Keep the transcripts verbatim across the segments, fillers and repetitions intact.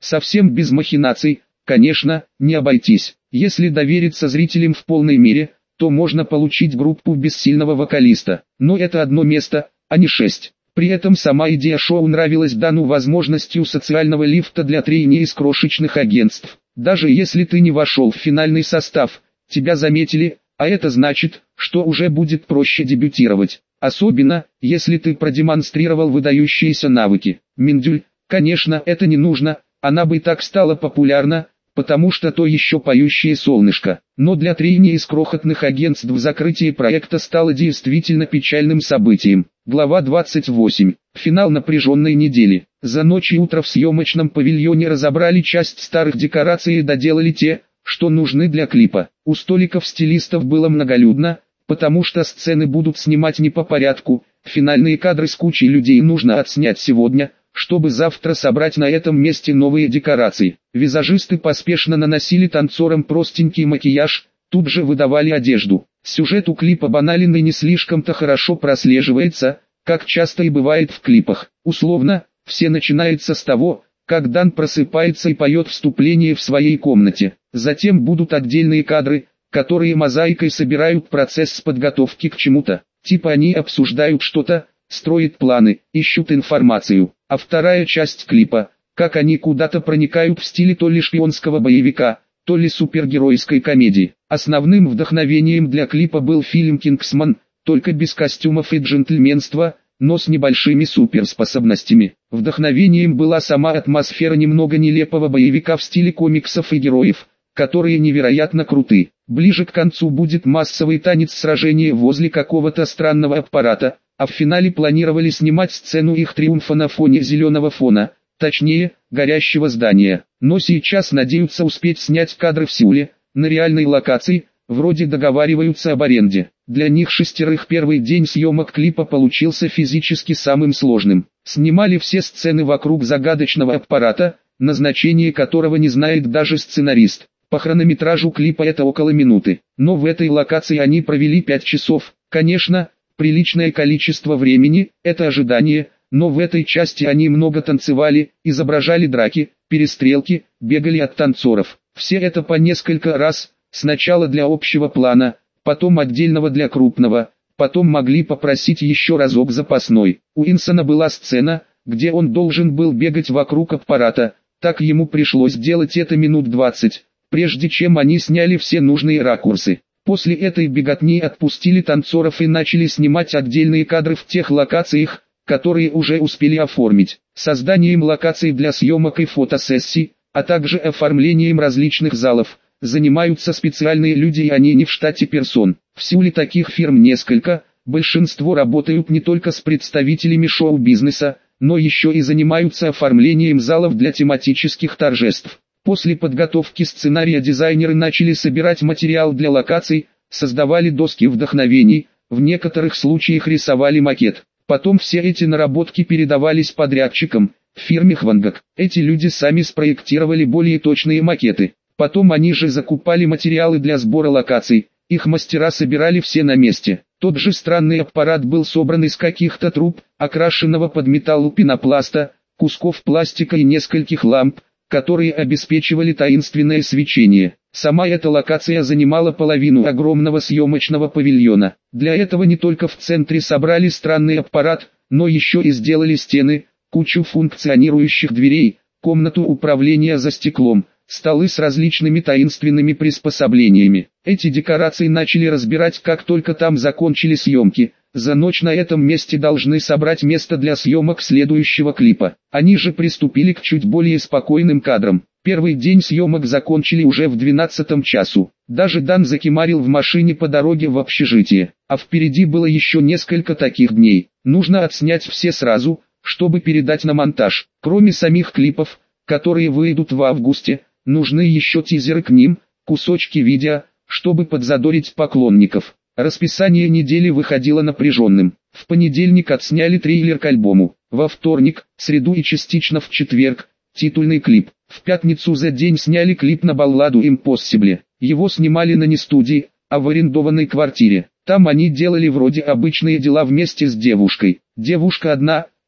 Совсем без махинаций, конечно, не обойтись. Если довериться зрителям в полной мере, то можно получить группу без сильного вокалиста. Но это одно место, а не шесть. При этом сама идея шоу нравилась Дану возможностью социального лифта для трейни из крошечных агентств. Даже если ты не вошел в финальный состав, тебя заметили, а это значит, что уже будет проще дебютировать. Особенно, если ты продемонстрировал выдающиеся навыки. Миндюль, конечно, это не нужно, она бы и так стала популярна, потому что то еще поющее солнышко. Но для трейни из крохотных агентств закрытие проекта стало действительно печальным событием. Глава двадцать восемь. Финал напряженной недели. За ночь и утро в съемочном павильоне разобрали часть старых декораций и доделали те, что нужны для клипа. У столиков стилистов было многолюдно, потому что сцены будут снимать не по порядку. Финальные кадры с кучей людей нужно отснять сегодня, чтобы завтра собрать на этом месте новые декорации. Визажисты поспешно наносили танцорам простенький макияж, тут же выдавали одежду. Сюжет у клипа банален и не слишком-то хорошо прослеживается, как часто и бывает в клипах. Условно, все начинается с того, как Дан просыпается и поет вступление в своей комнате. Затем будут отдельные кадры, которые мозаикой собирают процесс подготовки к чему-то. Типа они обсуждают что-то, строят планы, ищут информацию. А вторая часть клипа, как они куда-то проникают в стиле то ли шпионского боевика, то ли супергеройской комедии. Основным вдохновением для клипа был фильм «Кингсман», только без костюмов и джентльменства, но с небольшими суперспособностями. Вдохновением была сама атмосфера немного нелепого боевика в стиле комиксов и героев, которые невероятно круты. Ближе к концу будет массовый танец сражения возле какого-то странного аппарата, а в финале планировали снимать сцену их триумфа на фоне зеленого фона, точнее, горящего здания. Но сейчас надеются успеть снять кадры в Сеуле, на реальной локации, вроде договариваются об аренде. Для них шестерых первый день съемок клипа получился физически самым сложным. Снимали все сцены вокруг загадочного аппарата, назначение которого не знает даже сценарист. По хронометражу клипа это около минуты. Но в этой локации они провели пять часов. Конечно, приличное количество времени, это ожидание, но в этой части они много танцевали, изображали драки, перестрелки, бегали от танцоров. Все это по несколько раз, сначала для общего плана, потом отдельного для крупного, потом могли попросить еще разок запасной. У Инсона была сцена, где он должен был бегать вокруг аппарата, так ему пришлось делать это минут двадцать, прежде чем они сняли все нужные ракурсы. После этой беготни отпустили танцоров и начали снимать отдельные кадры в тех локациях, которые уже успели оформить. Созданием локаций для съемок и фотосессий, а также оформлением различных залов, занимаются специальные люди, и они не в штате персон. В Сеуле таких фирм несколько, большинство работают не только с представителями шоу-бизнеса, но еще и занимаются оформлением залов для тематических торжеств. После подготовки сценария дизайнеры начали собирать материал для локаций, создавали доски вдохновений, в некоторых случаях рисовали макет. Потом все эти наработки передавались подрядчикам, фирме Хвангак. Эти люди сами спроектировали более точные макеты. Потом они же закупали материалы для сбора локаций, их мастера собирали все на месте. Тот же странный аппарат был собран из каких-то труб, окрашенного под металл пенопласта, кусков пластика и нескольких ламп, которые обеспечивали таинственное свечение. Сама эта локация занимала половину огромного съемочного павильона. Для этого не только в центре собрали странный аппарат, но еще и сделали стены, кучу функционирующих дверей, комнату управления за стеклом, столы с различными таинственными приспособлениями. Эти декорации начали разбирать, как только там закончили съемки. За ночь на этом месте должны собрать место для съемок следующего клипа. Они же приступили к чуть более спокойным кадрам. Первый день съемок закончили уже в двенадцатом часу. Даже Дан закимарил в машине по дороге в общежитие. А впереди было еще несколько таких дней. Нужно отснять все сразу, чтобы передать на монтаж. Кроме самих клипов, которые выйдут в августе, нужны еще тизеры к ним, кусочки видео, чтобы подзадорить поклонников. Расписание недели выходило напряженным. В понедельник отсняли трейлер к альбому. Во вторник, среду и частично в четверг, титульный клип. В пятницу за день сняли клип на балладу Impossible. Его снимали на не студии, а в арендованной квартире. Там они делали вроде обычные дела вместе с девушкой. Девушка одна,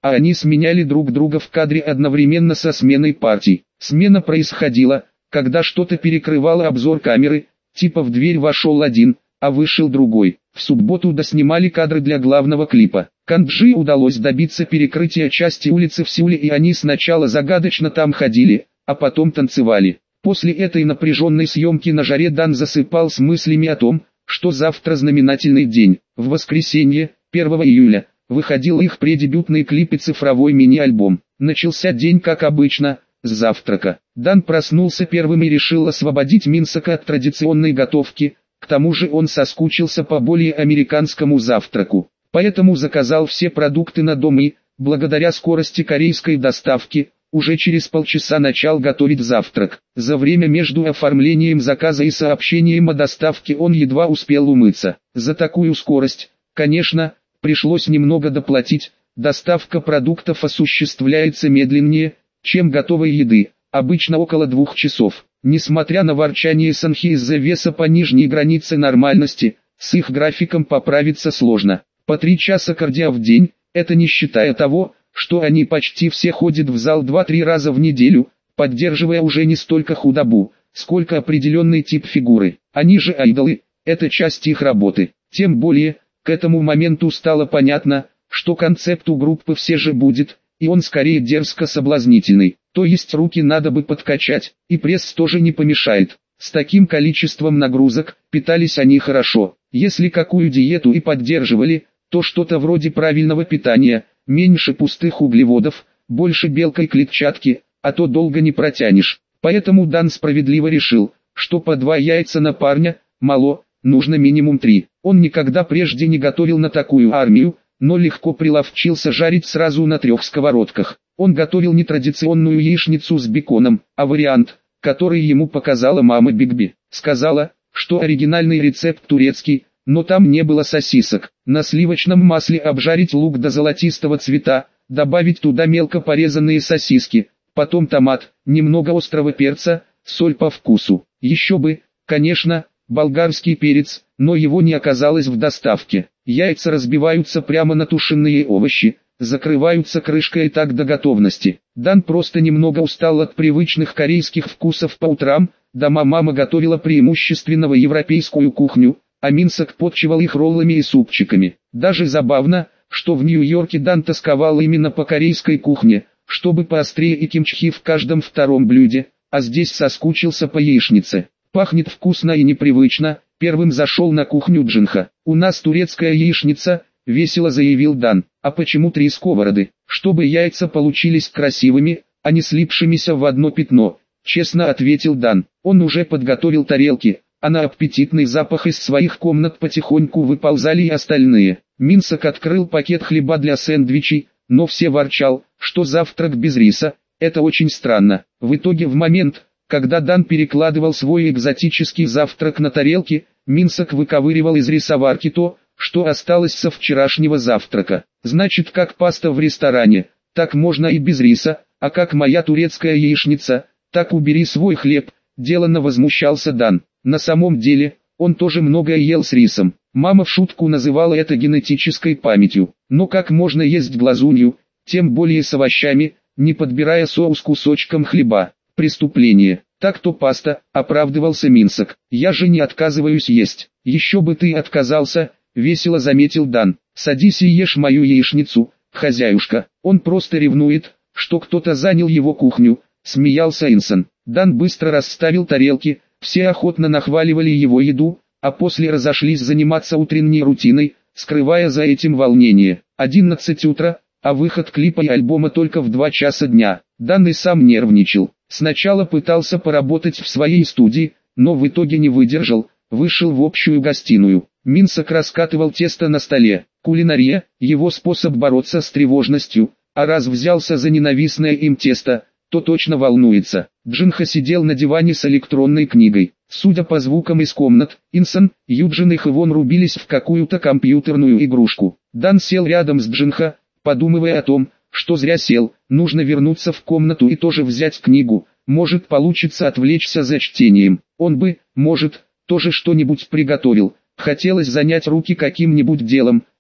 а они сменяли друг друга в кадре одновременно со сменой партий. Смена происходила, когда что-то перекрывало обзор камеры, типа в дверь вошел один, а вышел другой. В субботу доснимали кадры для главного клипа. Канджи удалось добиться перекрытия части улицы в Сеуле, и они сначала загадочно там ходили, а потом танцевали. После этой напряженной съемки на жаре Дан засыпал с мыслями о том, что завтра знаменательный день. В воскресенье, первого июля, выходил их преддебютный клип и цифровой мини-альбом. Начался день как обычно, с завтрака. Дан проснулся первым и решил освободить Минсока от традиционной готовки, к тому же он соскучился по более американскому завтраку. Поэтому заказал все продукты на дом и, благодаря скорости корейской доставки, уже через полчаса начал готовить завтрак. За время между оформлением заказа и сообщением о доставке он едва успел умыться. За такую скорость, конечно, пришлось немного доплатить. Доставка продуктов осуществляется медленнее, чем готовой еды, обычно около двух часов. Несмотря на ворчание Санхи из-за веса по нижней границе нормальности, с их графиком поправиться сложно. По три часа кардио в день, это не считая того, что они почти все ходят в зал два-три раза в неделю, поддерживая уже не столько худобу, сколько определенный тип фигуры. Они же айдолы, это часть их работы. Тем более, к этому моменту стало понятно, что концепт у группы все же будет, и он скорее дерзко соблазнительный. То есть руки надо бы подкачать, и пресс тоже не помешает. С таким количеством нагрузок, питались они хорошо. Если какую диету и поддерживали, то что-то вроде правильного питания, меньше пустых углеводов, больше белкой клетчатки, а то долго не протянешь. Поэтому Дан справедливо решил, что по два яйца на парня, мало, нужно минимум три. Он никогда прежде не готовил на такую армию, но легко приловчился жарить сразу на трех сковородках. Он готовил не традиционную яичницу с беконом, а вариант, который ему показала мама Бигби. Сказала, что оригинальный рецепт турецкий, но там не было сосисок. На сливочном масле обжарить лук до золотистого цвета, добавить туда мелко порезанные сосиски, потом томат, немного острого перца, соль по вкусу. Еще бы, конечно, болгарский перец, но его не оказалось в доставке. Яйца разбиваются прямо на тушеные овощи, закрываются крышкой и так до готовности. Дан просто немного устал от привычных корейских вкусов по утрам, дома мама готовила преимущественно европейскую кухню, а Минсок подчивал их роллами и супчиками. Даже забавно, что в Нью-Йорке Дан тосковал именно по корейской кухне, чтобы поострее и кимчхи в каждом втором блюде, а здесь соскучился по яичнице. Пахнет вкусно и непривычно. Первым зашел на кухню Джинха. «У нас турецкая яичница», — весело заявил Дан. «А почему три сковороды?» «Чтобы яйца получились красивыми, а не слипшимися в одно пятно», — честно ответил Дан. Он уже подготовил тарелки, а на аппетитный запах из своих комнат потихоньку выползали и остальные. Минсок открыл пакет хлеба для сэндвичей, но все ворчал, что завтрак без риса, это очень странно. В итоге в момент, когда Дан перекладывал свой экзотический завтрак на тарелки, Минсок выковыривал из рисоварки то, что осталось со вчерашнего завтрака. Значит, как паста в ресторане, так можно и без риса, а как моя турецкая яичница, так убери свой хлеб, деланно возмущался Дан. На самом деле, он тоже многое ел с рисом. Мама в шутку называла это генетической памятью. Но как можно есть глазунью, тем более с овощами, не подбирая соус кусочком хлеба? Преступление. Так-то паста, оправдывался Минсок. Я же не отказываюсь есть. Еще бы ты отказался, весело заметил Дан. Садись и ешь мою яичницу, хозяюшка. Он просто ревнует, что кто-то занял его кухню, смеялся Инсон. Дан быстро расставил тарелки, все охотно нахваливали его еду, а после разошлись заниматься утренней рутиной, скрывая за этим волнение. одиннадцать утра, а выход клипа и альбома только в два часа дня. Дан и сам нервничал. Сначала пытался поработать в своей студии, но в итоге не выдержал, вышел в общую гостиную. Минсок раскатывал тесто на столе. Кулинария – его способ бороться с тревожностью, а раз взялся за ненавистное им тесто, то точно волнуется. Джинха сидел на диване с электронной книгой. Судя по звукам из комнат, Инсон, Юджин и Хэвон рубились в какую-то компьютерную игрушку. Дан сел рядом с Джинха, подумывая о том, что зря сел, нужно вернуться в комнату и тоже взять книгу, может получится отвлечься за чтением. Он бы, может, тоже что-нибудь приготовил, хотелось занять руки каким-нибудь делом,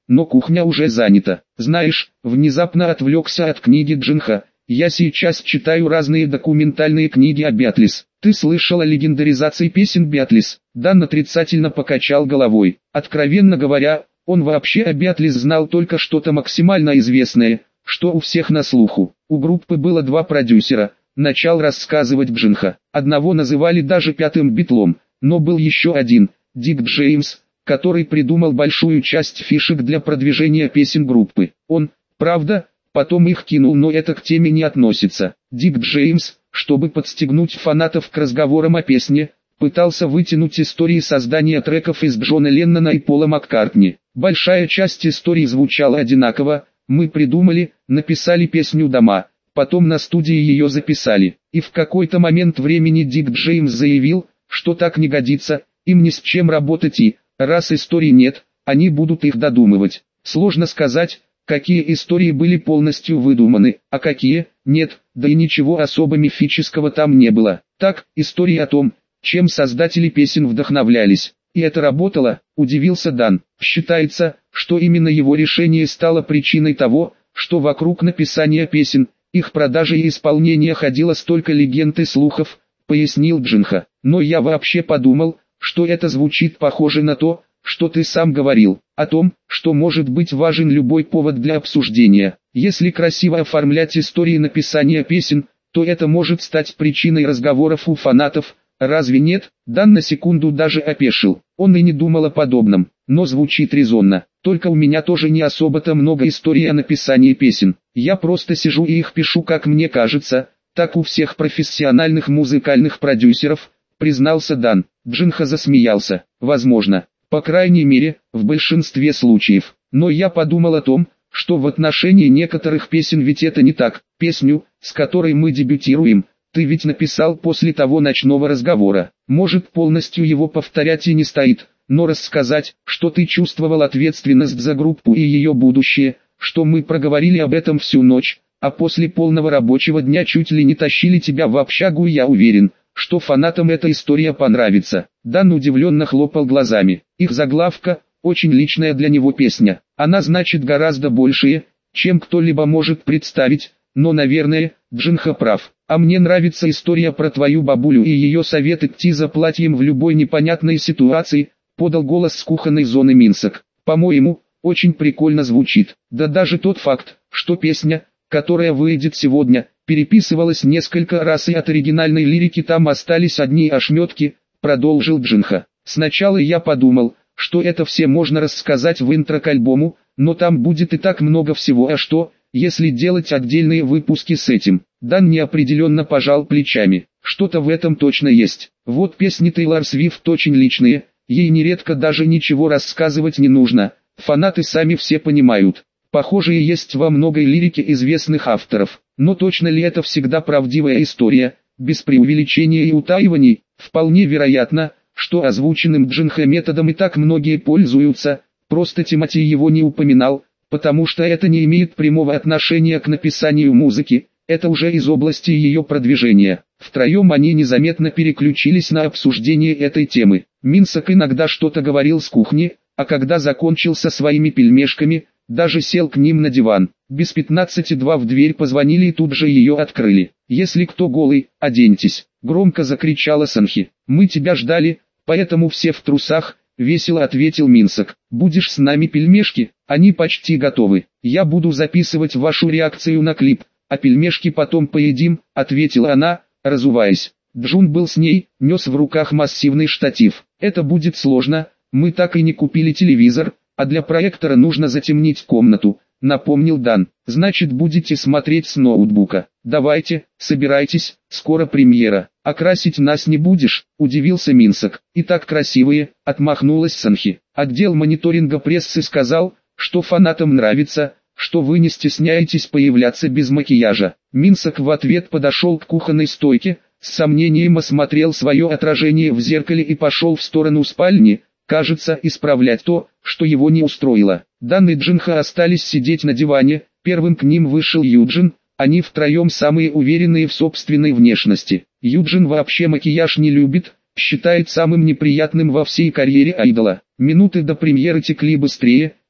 но кухня уже занята. Знаешь, внезапно отвлекся от книги Джинха. Я сейчас читаю разные документальные книги о Биатлис. Ты слышал о легендаризации песен Биатлис? Дан отрицательно покачал головой. Откровенно говоря, он вообще о Биатлис знал только что-то максимально известное, что у всех на слуху. У группы было два продюсера, начал рассказывать Джинха. Одного называли даже пятым битлом, но был еще один, Дик Джеймс, который придумал большую часть фишек для продвижения песен группы. Он, правда, потом их кинул, но это к теме не относится. Дик Джеймс, чтобы подстегнуть фанатов к разговорам о песне, пытался вытянуть истории создания треков из Джона Леннона и Пола Маккартни. Большая часть истории звучала одинаково: мы придумали, написали песню дома, потом на студии ее записали. И в какой-то момент времени Дик Джеймс заявил, что так не годится, им ни с чем работать, и, раз историй нет, они будут их додумывать. Сложно сказать, какие истории были полностью выдуманы, а какие – нет, да и ничего особо мифического там не было. Так, истории о том, чем создатели песен вдохновлялись. И это работало, удивился Дан. Считается, что именно его решение стало причиной того, что вокруг написания песен, их продажи и исполнения ходило столько легенд и слухов, пояснил Джинха. Но я вообще подумал, что это звучит похоже на то, что ты сам говорил, о том, что может быть важен любой повод для обсуждения. Если красиво оформлять истории написания песен, то это может стать причиной разговоров у фанатов, разве нет? Дан на секунду даже опешил, он и не думал о подобном, но звучит резонно. Только у меня тоже не особо-то много историй о написании песен, я просто сижу и их пишу, как мне кажется, так у всех профессиональных музыкальных продюсеров, признался Дан. Джинха засмеялся. Возможно. По крайней мере, в большинстве случаев. Но я подумал о том, что в отношении некоторых песен ведь это не так. Песню, с которой мы дебютируем, ты ведь написал после того ночного разговора. Может, полностью его повторять и не стоит, но рассказать, что ты чувствовал ответственность за группу и ее будущее, что мы проговорили об этом всю ночь, а после полного рабочего дня чуть ли не тащили тебя в общагу, и я уверен, что фанатам эта история понравится. Дан удивленно хлопал глазами. Их заглавка – очень личная для него песня. Она значит гораздо большее, чем кто-либо может представить, но, наверное, Джинха прав. А мне нравится история про твою бабулю и ее совет идти за платьем в любой непонятной ситуации, подал голос с кухонной зоны Минсок. По-моему, очень прикольно звучит. Да даже тот факт, что песня, которая выйдет сегодня, переписывалась несколько раз и от оригинальной лирики там остались одни ошметки, продолжил Джинха. Сначала я подумал, что это все можно рассказать в интро к альбому, но там будет и так много всего, а что, если делать отдельные выпуски с этим? Дан неопределенно пожал плечами. Что-то в этом точно есть. Вот песни Тейлор Свифт очень личные, ей нередко даже ничего рассказывать не нужно, фанаты сами все понимают. Похожие есть во многой лирике известных авторов. Но точно ли это всегда правдивая история, без преувеличения и утаиваний? Вполне вероятно, что озвученным Джинха методом и так многие пользуются, просто Тимати его не упоминал, потому что это не имеет прямого отношения к написанию музыки, это уже из области ее продвижения. Втроем они незаметно переключились на обсуждение этой темы. Минсок иногда что-то говорил с кухни, а когда закончил со своими пельмешками, даже сел к ним на диван. Без пятнадцати два в дверь позвонили и тут же ее открыли. «Если кто голый, оденьтесь!» — громко закричала Санхи. «Мы тебя ждали, поэтому все в трусах», — весело ответил Минсок. «Будешь с нами пельмешки? Они почти готовы. Я буду записывать вашу реакцию на клип, а пельмешки потом поедим», — ответила она, разуваясь. Джун был с ней, нес в руках массивный штатив. «Это будет сложно, мы так и не купили телевизор, а для проектора нужно затемнить комнату», — напомнил Дан. «Значит, будете смотреть с ноутбука. Давайте, собирайтесь, скоро премьера. А красить нас не будешь?» — удивился Минсок. «И так красивые», — отмахнулась Санхи. Отдел мониторинга прессы сказал, что фанатам нравится, что вы не стесняетесь появляться без макияжа. Минсок в ответ подошел к кухонной стойке, с сомнением осмотрел свое отражение в зеркале и пошел в сторону спальни, кажется, исправлять то, что его не устроило. Дан и Джинха остались сидеть на диване, первым к ним вышел Юджин, они втроем самые уверенные в собственной внешности. Юджин вообще макияж не любит, считает самым неприятным во всей карьере айдола. Минуты до премьеры текли быстрее,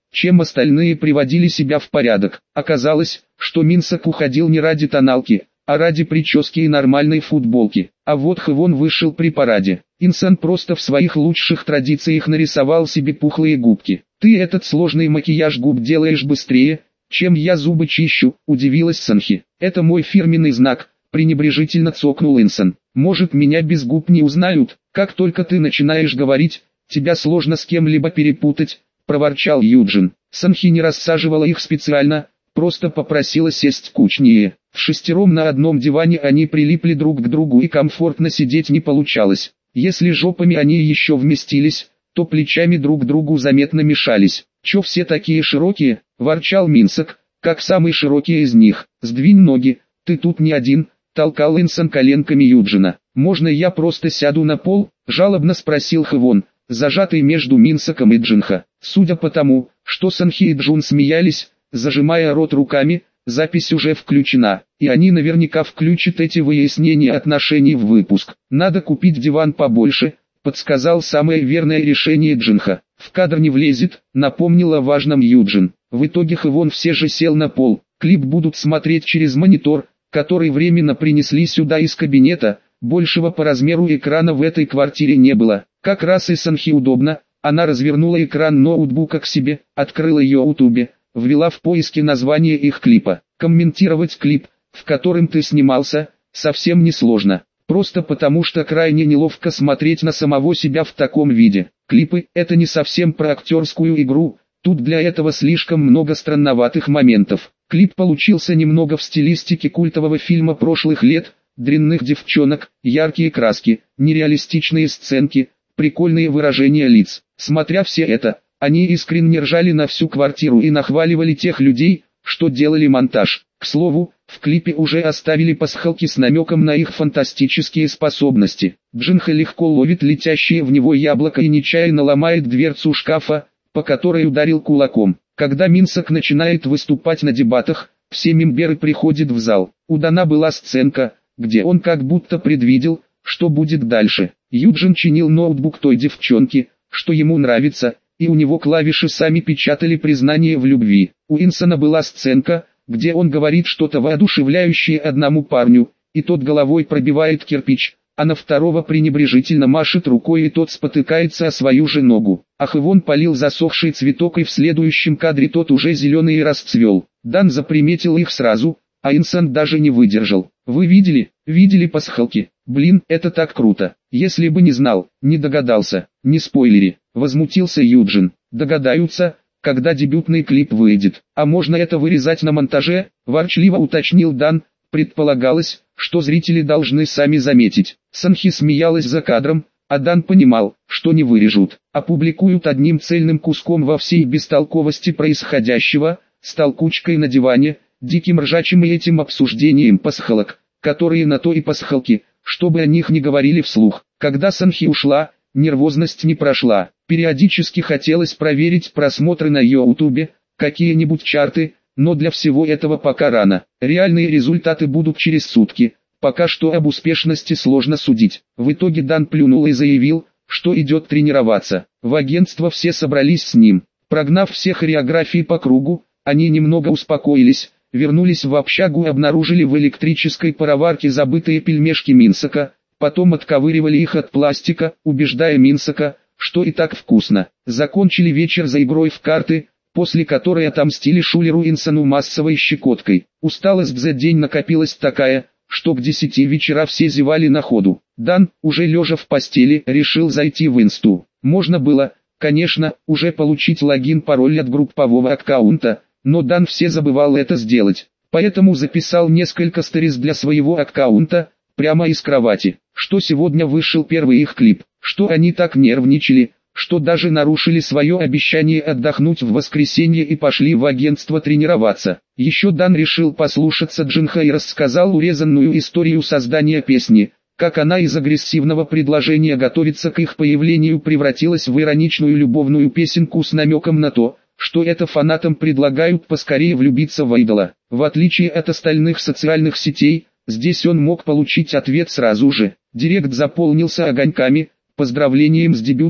чем остальные приводили себя в порядок. Оказалось, что Минсок уходил не ради тоналки, а ради прически и нормальной футболки. А вот Хэвон вышел при параде. Инсан просто в своих лучших традициях нарисовал себе пухлые губки. «Ты этот сложный макияж губ делаешь быстрее, чем я зубы чищу», — удивилась Санхи. «Это мой фирменный знак», — пренебрежительно цокнул Инсан. «Может, меня без губ не узнают? Как только ты начинаешь говорить, тебя сложно с кем-либо перепутать», — проворчал Юджин. Санхи не рассаживала их специально, просто попросила сесть кучнее. В шестером на одном диване они прилипли друг к другу и комфортно сидеть не получалось. Если жопами они еще вместились, то плечами друг к другу заметно мешались. «Чё все такие широкие?» – ворчал Минсок, как самый широкий из них. «Сдвинь ноги, ты тут не один», – толкал Инсан коленками Юджина. «Можно я просто сяду на пол?» – жалобно спросил Хэвон, зажатый между Минсоком и Джинха. Судя по тому, что Санхи и Джун смеялись, зажимая рот руками, запись уже включена, и они наверняка включат эти выяснения отношений в выпуск. «Надо купить диван побольше», — подсказал самое верное решение Джинха. «В кадр не влезет», — напомнил о важном Юджин. В итоге Хэвон все же сел на пол. Клип будут смотреть через монитор, который временно принесли сюда из кабинета. Большего по размеру экрана в этой квартире не было. Как раз и Санхи удобно. Она развернула экран ноутбука к себе, открыла YouTube, ввела в поиске название их клипа. Комментировать клип, в котором ты снимался, совсем не сложно. Просто потому что крайне неловко смотреть на самого себя в таком виде. Клипы – это не совсем про актерскую игру, тут для этого слишком много странноватых моментов. Клип получился немного в стилистике культового фильма прошлых лет, дрянных девчонок, яркие краски, нереалистичные сценки, прикольные выражения лиц. Смотря все это, они искренне ржали на всю квартиру и нахваливали тех людей, что делали монтаж. К слову, в клипе уже оставили пасхалки с намеком на их фантастические способности. Джинха легко ловит летящее в него яблоко и нечаянно ломает дверцу шкафа, по которой ударил кулаком. Когда Минсок начинает выступать на дебатах, все мемберы приходят в зал. У Дана была сценка, где он как будто предвидел, что будет дальше. Юджин чинил ноутбук той девчонки, что ему нравится, и у него клавиши сами печатали признание в любви. У Инсона была сценка, где он говорит что-то воодушевляющее одному парню, и тот головой пробивает кирпич, а на второго пренебрежительно машет рукой и тот спотыкается о свою же ногу. А Хэвон полил засохший цветок и в следующем кадре тот уже зеленый и расцвел. Дан заприметил их сразу, а Инсон даже не выдержал. «Вы видели? Видели пасхалки? Блин, это так круто. Если бы не знал, не догадался, не спойлери», — возмутился Юджин. «Догадаются, когда дебютный клип выйдет. А можно это вырезать на монтаже?» — ворчливо уточнил Дан. Предполагалось, что зрители должны сами заметить. Санхи смеялась за кадром, а Дан понимал, что не вырежут, опубликуют одним цельным куском во всей бестолковости происходящего, с толкучкой на диване, диким ржачим и этим обсуждением пасхалок, которые на то и пасхалки, чтобы о них не говорили вслух. Когда Санхи ушла, нервозность не прошла. Периодически хотелось проверить просмотры на Ютубе, какие-нибудь чарты, но для всего этого пока рано. Реальные результаты будут через сутки, пока что об успешности сложно судить. В итоге Дан плюнул и заявил, что идет тренироваться. В агентство все собрались с ним. Прогнав все хореографии по кругу, они немного успокоились, вернулись в общагу и обнаружили в электрической пароварке забытые пельмешки Минсока, потом отковыривали их от пластика, убеждая Минсока, что и так вкусно. Закончили вечер за игрой в карты, после которой отомстили Шулеру Инсону массовой щекоткой. Усталость за день накопилась такая, что к десяти вечера все зевали на ходу. Дан, уже лежа в постели, решил зайти в инсту. Можно было, конечно, уже получить логин-пароль от группового аккаунта, но Дан все забывал это сделать. Поэтому записал несколько сториз для своего аккаунта, прямо из кровати. Что сегодня вышел первый их клип, что они так нервничали, что даже нарушили свое обещание отдохнуть в воскресенье и пошли в агентство тренироваться. Еще Дан решил послушаться Джинха и рассказал урезанную историю создания песни, как она из агрессивного предложения готовиться к их появлению превратилась в ироничную любовную песенку с намеком на то, что это фанатам предлагают поскорее влюбиться в идола. В отличие от остальных социальных сетей, здесь он мог получить ответ сразу же. Директ заполнился огоньками, поздравлением с дебютом,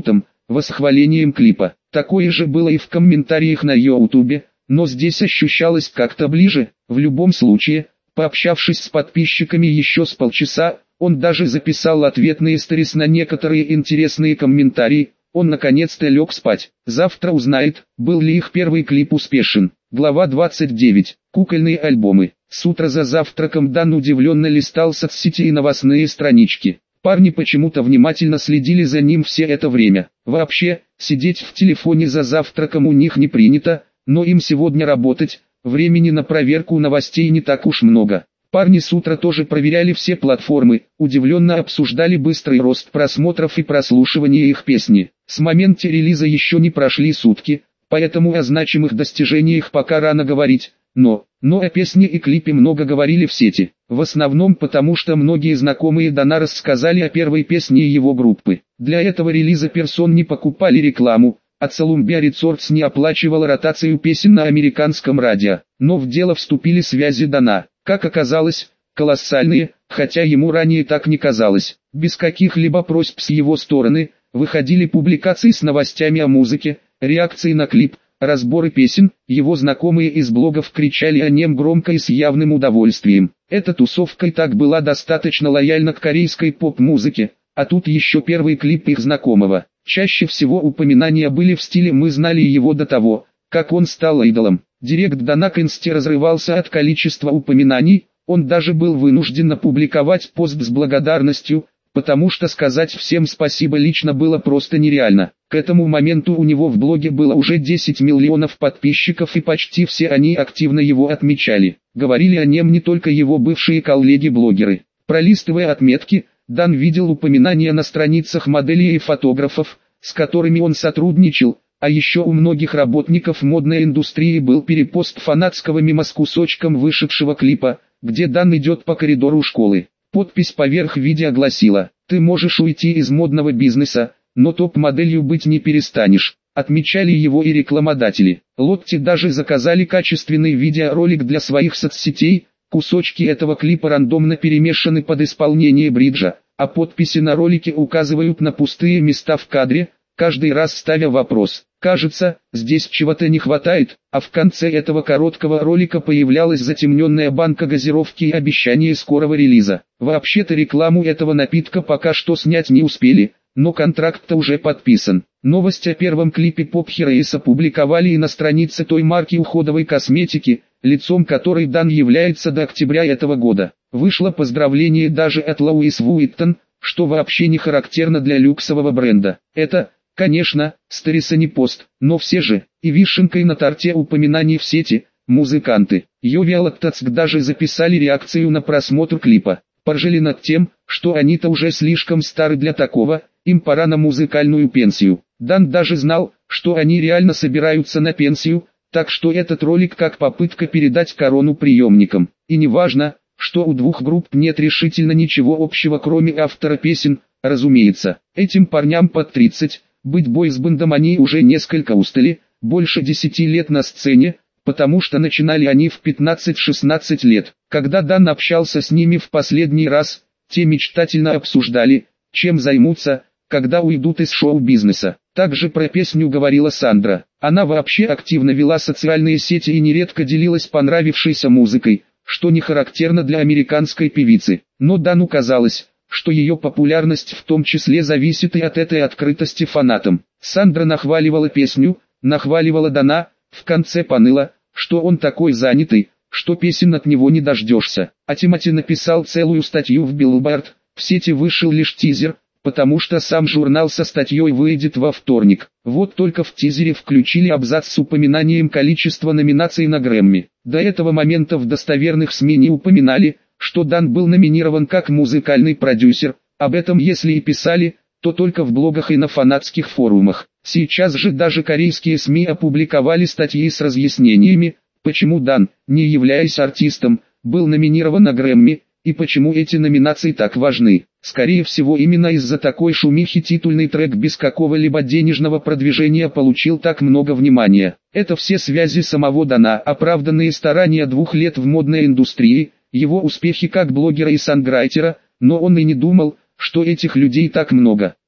восхвалением клипа. Такое же было и в комментариях на ютубе, но здесь ощущалось как-то ближе. В любом случае, пообщавшись с подписчиками еще с полчаса, он даже записал ответные сторис на некоторые интересные комментарии. Он наконец-то лег спать. Завтра узнает, был ли их первый клип успешен. Глава двадцать девять. Кукольные альбомы. С утра за завтраком Дан удивленно листал соцсети и новостные странички. Парни почему-то внимательно следили за ним все это время. Вообще, сидеть в телефоне за завтраком у них не принято, но им сегодня работать, времени на проверку новостей не так уж много. Парни с утра тоже проверяли все платформы, удивленно обсуждали быстрый рост просмотров и прослушивания их песни. С момента релиза еще не прошли сутки, поэтому о значимых достижениях пока рано говорить, но, но о песне и клипе много говорили в сети. В основном потому, что многие знакомые Дана рассказали о первой песне его группы. Для этого релиза персон не покупали рекламу, а Columbia Records не оплачивала ротацию песен на американском радио. Но в дело вступили связи Дана. Как оказалось, колоссальные, хотя ему ранее так не казалось. Без каких-либо просьб с его стороны, выходили публикации с новостями о музыке, реакции на клип, разборы песен. Его знакомые из блогов кричали о нем громко и с явным удовольствием. Эта тусовка и так была достаточно лояльна к корейской поп-музыке, а тут еще первый клип их знакомого. Чаще всего упоминания были в стиле «мы знали его до того, как он стал идолом». Директ Дана к инсте разрывался от количества упоминаний, он даже был вынужден опубликовать пост с благодарностью, потому что сказать всем спасибо лично было просто нереально. К этому моменту у него в блоге было уже десять миллионов подписчиков и почти все они активно его отмечали. Говорили о нем не только его бывшие коллеги-блогеры. Пролистывая отметки, Дан видел упоминания на страницах моделей и фотографов, с которыми он сотрудничал, а еще у многих работников модной индустрии был перепост фанатского мема с кусочком вышедшего клипа, где Дан идет по коридору школы. Подпись поверх видео гласила: «Ты можешь уйти из модного бизнеса, но топ-моделью быть не перестанешь». Отмечали его и рекламодатели. Лотти даже заказали качественный видеоролик для своих соцсетей. Кусочки этого клипа рандомно перемешаны под исполнение бриджа, а подписи на ролике указывают на пустые места в кадре, каждый раз ставя вопрос: «Кажется, здесь чего-то не хватает», а в конце этого короткого ролика появлялась затемненная банка газировки и обещание скорого релиза. Вообще-то рекламу этого напитка пока что снять не успели, но контракт-то уже подписан. Новость о первом клипе Pop Heroes опубликовали и на странице той марки уходовой косметики, лицом которой Дан является до октября этого года. Вышло поздравление даже от Луис Вуиттон, что вообще не характерно для люксового бренда. Это, конечно, сторис а не пост, но все же, и вишенкой на торте упоминаний в сети, музыканты. Йовиалактацк даже записали реакцию на просмотр клипа. Поржали над тем, что они-то уже слишком стары для такого, им пора на музыкальную пенсию. Дан даже знал, что они реально собираются на пенсию, так что этот ролик как попытка передать корону приемникам. И не важно, что у двух групп нет решительно ничего общего кроме автора песен, разумеется. Этим парням под тридцать, быть бойсбендом они уже несколько устали, больше десяти лет на сцене, потому что начинали они в пятнадцать-шестнадцать лет. Когда Дан общался с ними в последний раз, те мечтательно обсуждали, чем займутся, когда уйдут из шоу-бизнеса. Также про песню говорила Сандра. Она вообще активно вела социальные сети и нередко делилась понравившейся музыкой, что не характерно для американской певицы. Но Дану казалось, что ее популярность в том числе зависит и от этой открытости фанатам. Сандра нахваливала песню, нахваливала Дана, в конце поныла, что он такой занятый, что песен от него не дождешься. А Тимати написал целую статью в Billboard, в сети вышел лишь тизер, потому что сам журнал со статьей выйдет во вторник. Вот только в тизере включили абзац с упоминанием количества номинаций на Грэмми. До этого момента в достоверных СМИ не упоминали, что Дан был номинирован как музыкальный продюсер. Об этом если и писали, то только в блогах и на фанатских форумах. Сейчас же даже корейские СМИ опубликовали статьи с разъяснениями, почему Дан, не являясь артистом, был номинирован на Грэмми, и почему эти номинации так важны. Скорее всего именно из-за такой шумихи титульный трек без какого-либо денежного продвижения получил так много внимания. Это все связи самого Дана, оправданные старания двух лет в модной индустрии, его успехи как блогера и санграйтера, но он и не думал, что этих людей так много.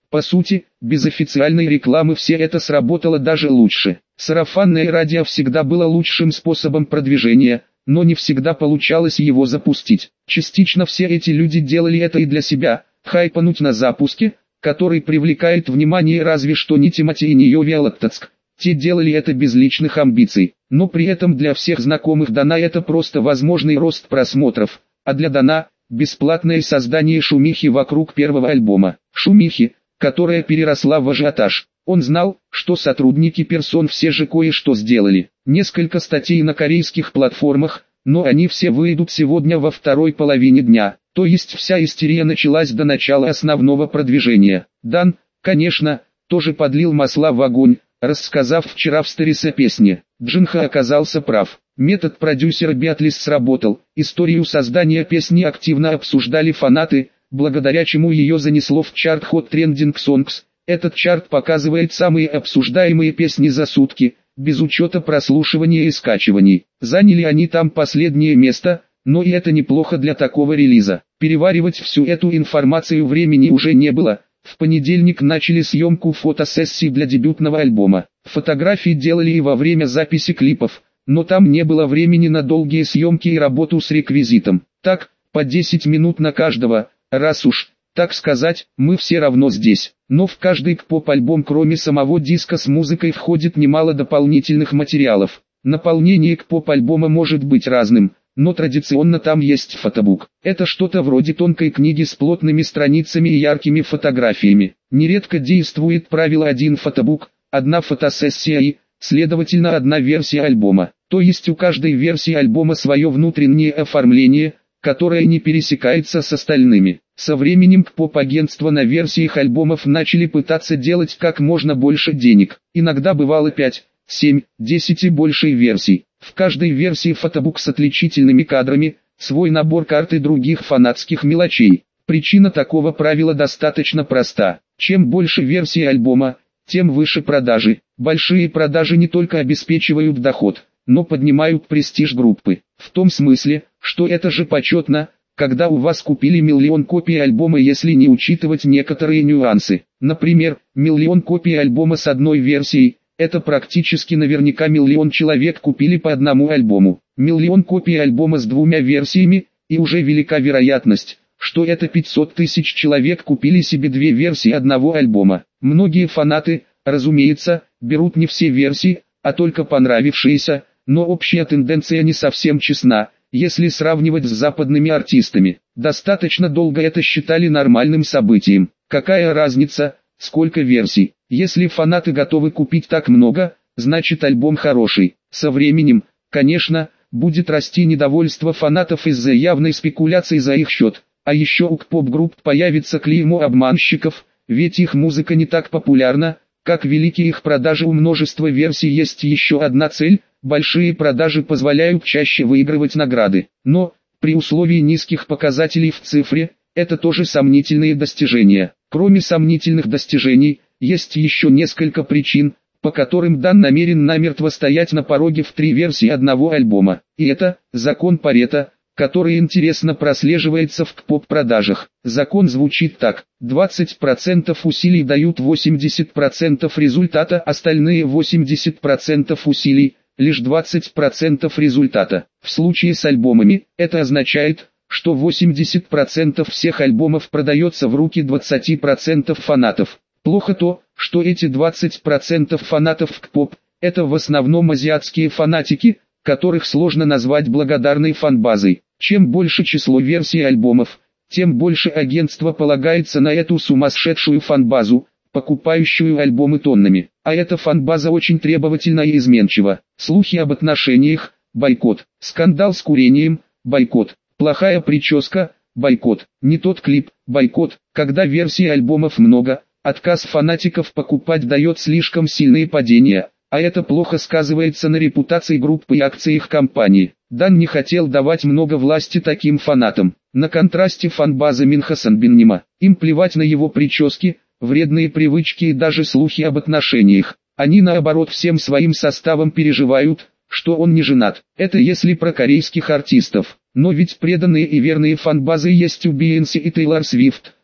По сути, без официальной рекламы все это сработало даже лучше. Сарафанное радио всегда было лучшим способом продвижения, но не всегда получалось его запустить. Частично все эти люди делали это и для себя, хайпануть на запуске, который привлекает внимание разве что не Тимати и не Йови Алаттацк. Те делали это без личных амбиций, но при этом для всех знакомых Дана это просто возможный рост просмотров, а для Дана – бесплатное создание шумихи вокруг первого альбома. Шумихи, которая переросла в ажиотаж. Он знал, что сотрудники Персон все же кое-что сделали. Несколько статей на корейских платформах, но они все выйдут сегодня во второй половине дня. То есть вся истерия началась до начала основного продвижения. Дан, конечно, тоже подлил масла в огонь, рассказав вчера в сторис о песне. Джинха оказался прав. Метод продюсера Биатлис сработал. Историю создания песни активно обсуждали фанаты, благодаря чему ее занесло в чарт Hot Trending Songs. Этот чарт показывает самые обсуждаемые песни за сутки, без учета прослушивания и скачиваний. Заняли они там последнее место, но и это неплохо для такого релиза. Переваривать всю эту информацию времени уже не было. В понедельник начали съемку фотосессии для дебютного альбома. Фотографии делали и во время записи клипов, но там не было времени на долгие съемки и работу с реквизитом. Так, по десять минут на каждого, раз уж, так сказать, мы все равно здесь. Но в каждый поп-альбом кроме самого диска с музыкой входит немало дополнительных материалов. Наполнение к поп-альбома может быть разным, но традиционно там есть фотобук. Это что-то вроде тонкой книги с плотными страницами и яркими фотографиями. Нередко действует правило один фотобук, одна фотосессия и, следовательно, одна версия альбома. То есть у каждой версии альбома свое внутреннее оформление, которое не пересекается с остальными. Со временем поп-агентства на версиях альбомов начали пытаться делать как можно больше денег. Иногда бывало пять, семь, десять и больше версий. В каждой версии фотобук с отличительными кадрами, свой набор карт и других фанатских мелочей. Причина такого правила достаточно проста. Чем больше версий альбома, тем выше продажи. Большие продажи не только обеспечивают доход, но поднимают престиж группы. В том смысле, что это же почетно, когда у вас купили миллион копий альбома, если не учитывать некоторые нюансы. Например, миллион копий альбома с одной версией, это практически наверняка миллион человек купили по одному альбому. Миллион копий альбома с двумя версиями, и уже велика вероятность, что это пятьсот тысяч человек купили себе две версии одного альбома. Многие фанаты, разумеется, берут не все версии, а только понравившиеся, но общая тенденция не совсем честна, если сравнивать с западными артистами. Достаточно долго это считали нормальным событием. Какая разница, сколько версий? Если фанаты готовы купить так много, значит альбом хороший. Со временем, конечно, будет расти недовольство фанатов из-за явной спекуляции за их счет. А еще у поп-групп появится клеймо обманщиков, ведь их музыка не так популярна, как великие их продажи. У множества версий есть еще одна цель – большие продажи позволяют чаще выигрывать награды. Но, при условии низких показателей в цифре, это тоже сомнительные достижения. Кроме сомнительных достижений, есть еще несколько причин, по которым Дан намерен намертво стоять на пороге в три версии одного альбома. И это закон Парето, который интересно прослеживается в поп-продажах. Закон звучит так: двадцать процентов усилий дают восемьдесят процентов результата, остальные восемьдесят процентов усилий, лишь двадцать процентов результата. В случае с альбомами, это означает, что восемьдесят процентов всех альбомов продается в руки двадцати процентов фанатов. Плохо то, что эти двадцать процентов фанатов к поп – это в основном азиатские фанатики, которых сложно назвать благодарной фан-базой. Чем больше число версий альбомов, тем больше агентство полагается на эту сумасшедшую фан-базу, покупающую альбомы тоннами. А эта фан-база очень требовательна и изменчива. Слухи об отношениях – бойкот. Скандал с курением – бойкот. Плохая прическа – бойкот. Не тот клип – бойкот. Когда версий альбомов много, отказ фанатиков покупать дает слишком сильные падения, а это плохо сказывается на репутации группы и акциях компании. Дан не хотел давать много власти таким фанатам. На контрасте фан-база Минха Санбиннима. Им плевать на его прически, вредные привычки и даже слухи об отношениях. Они наоборот всем своим составом переживают, что он не женат. Это если про корейских артистов. Но ведь преданные и верные фан-базы есть у Бейонсе и Тейлор Свифт,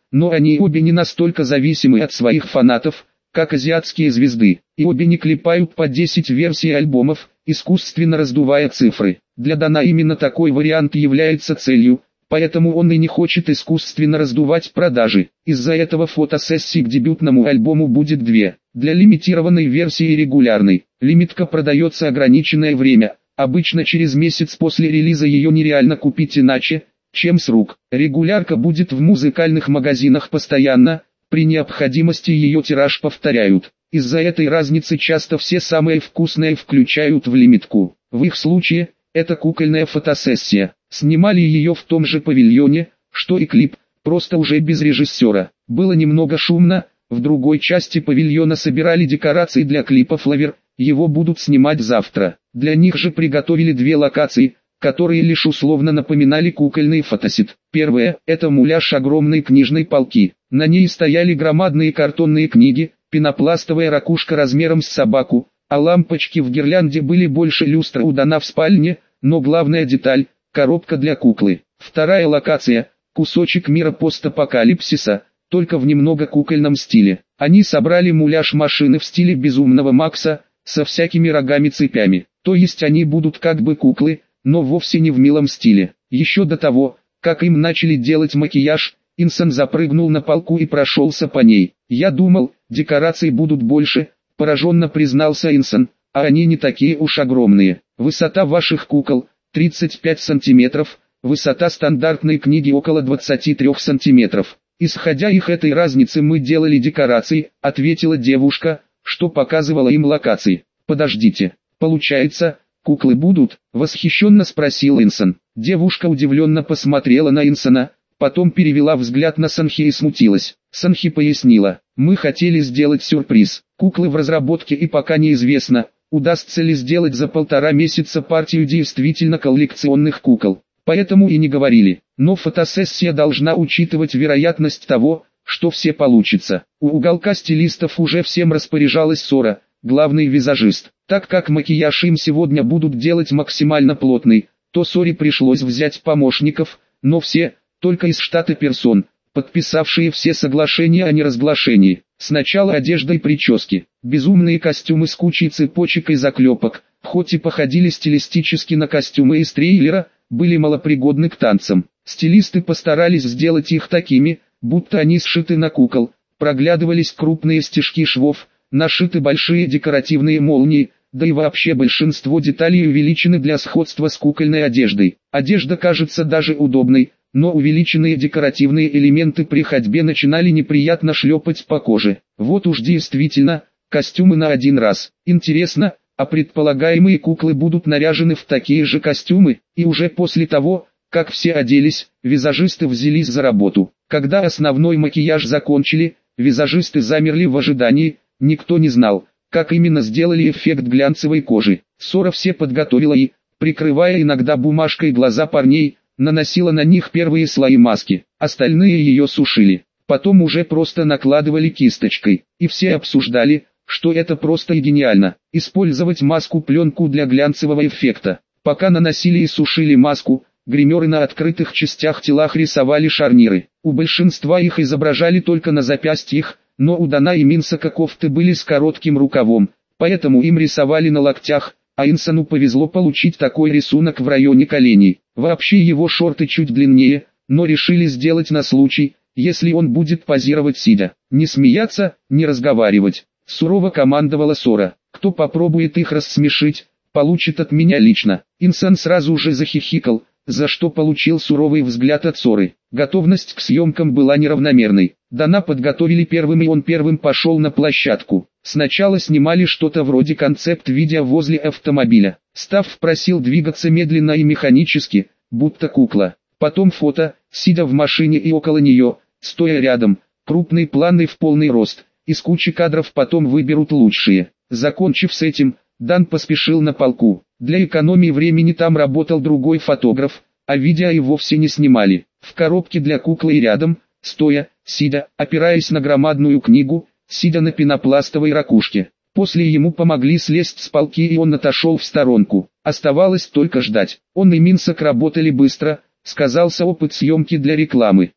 но они обе не настолько зависимы от своих фанатов, как азиатские звезды, и обе не клепают по десять версий альбомов, искусственно раздувая цифры. Для Дана именно такой вариант является целью, поэтому он и не хочет искусственно раздувать продажи. Из-за этого фотосессий к дебютному альбому будет две. Для лимитированной версии и регулярной. Лимитка продается ограниченное время, обычно через месяц после релиза ее нереально купить иначе, чем с рук. Регулярка будет в музыкальных магазинах постоянно, при необходимости ее тираж повторяют. Из-за этой разницы часто все самые вкусные включают в лимитку. В их случае, это кукольная фотосессия. Снимали ее в том же павильоне, что и клип, просто уже без режиссера. Было немного шумно, в другой части павильона собирали декорации для клипа «Флавер», его будут снимать завтра. Для них же приготовили две локации, которые лишь условно напоминали кукольный фотосет. Первая – это муляж огромной книжной полки. На ней стояли громадные картонные книги, пенопластовая ракушка размером с собаку, а лампочки в гирлянде были больше люстра у Дана в спальне, но главная деталь – коробка для куклы. Вторая локация – кусочек мира постапокалипсиса, только в немного кукольном стиле. Они собрали муляж машины в стиле Безумного Макса, со всякими рогами-цепями. То есть они будут как бы куклы, но вовсе не в милом стиле. Еще до того, как им начали делать макияж, Инсон запрыгнул на полку и прошелся по ней. «Я думал, декораций будут больше», – пораженно признался Инсон, – «а они не такие уж огромные. Высота ваших кукол – тридцать пять сантиметров, высота стандартной книги около двадцати трёх сантиметров. Исходя их этой разницы мы делали декорации», – ответила девушка, что показывала им локации. «Подождите, получается, куклы будут?» – восхищенно спросил Инсон. Девушка удивленно посмотрела на Инсона, потом перевела взгляд на Санхи и смутилась. Санхи пояснила: «Мы хотели сделать сюрприз. Куклы в разработке и пока неизвестно, удастся ли сделать за полтора месяца партию действительно коллекционных кукол. Поэтому и не говорили. Но фотосессия должна учитывать вероятность того, что все получится». У уголка стилистов уже всем распоряжалась Сора, главный визажист. Так как макияж им сегодня будут делать максимально плотный, то Соре пришлось взять помощников, но все, только из штата персон, подписавшие все соглашения о неразглашении. Сначала одежда и прически. Безумные костюмы с кучей цепочек и заклепок, хоть и походили стилистически на костюмы из трейлера, были малопригодны к танцам. Стилисты постарались сделать их такими, будто они сшиты на кукол. Проглядывались крупные стежки швов, нашиты большие декоративные молнии, да и вообще большинство деталей увеличены для сходства с кукольной одеждой. Одежда кажется даже удобной, но увеличенные декоративные элементы при ходьбе начинали неприятно шлепать по коже. Вот уж действительно, костюмы на один раз. Интересно, а предполагаемые куклы будут наряжены в такие же костюмы? И уже после того, как все оделись, визажисты взялись за работу. Когда основной макияж закончили, визажисты замерли в ожидании, никто не знал, как именно сделали эффект глянцевой кожи. Сора все подготовила и, прикрывая иногда бумажкой глаза парней, наносила на них первые слои маски, остальные ее сушили. Потом уже просто накладывали кисточкой, и все обсуждали, что это просто и гениально, использовать маску-пленку для глянцевого эффекта. Пока наносили и сушили маску, гримеры на открытых частях телах рисовали шарниры. У большинства их изображали только на запястьях, но у Дана и Минсока кофты были с коротким рукавом, поэтому им рисовали на локтях, а Инсону повезло получить такой рисунок в районе коленей. Вообще его шорты чуть длиннее, но решили сделать на случай, если он будет позировать сидя. Не смеяться, не разговаривать. Сурово командовала Сора. Кто попробует их рассмешить, получит от меня лично. Инсон сразу же захихикал, за что получил суровый взгляд от Соры. Готовность к съемкам была неравномерной. Дана подготовили первым, и он первым пошел на площадку. Сначала снимали что-то вроде концепт-видео возле автомобиля. Став просил двигаться медленно и механически, будто кукла. Потом фото, сидя в машине и около нее, стоя рядом, крупный план и в полный рост. Из кучи кадров потом выберут лучшие. Закончив с этим, Дан поспешил на полку. Для экономии времени там работал другой фотограф, а видео и вовсе не снимали. В коробке для куклы и рядом, стоя, сидя, опираясь на громадную книгу, сидя на пенопластовой ракушке. После ему помогли слезть с полки, и он отошел в сторонку. Оставалось только ждать. Он и Минсок работали быстро, сказался опыт съемки для рекламы.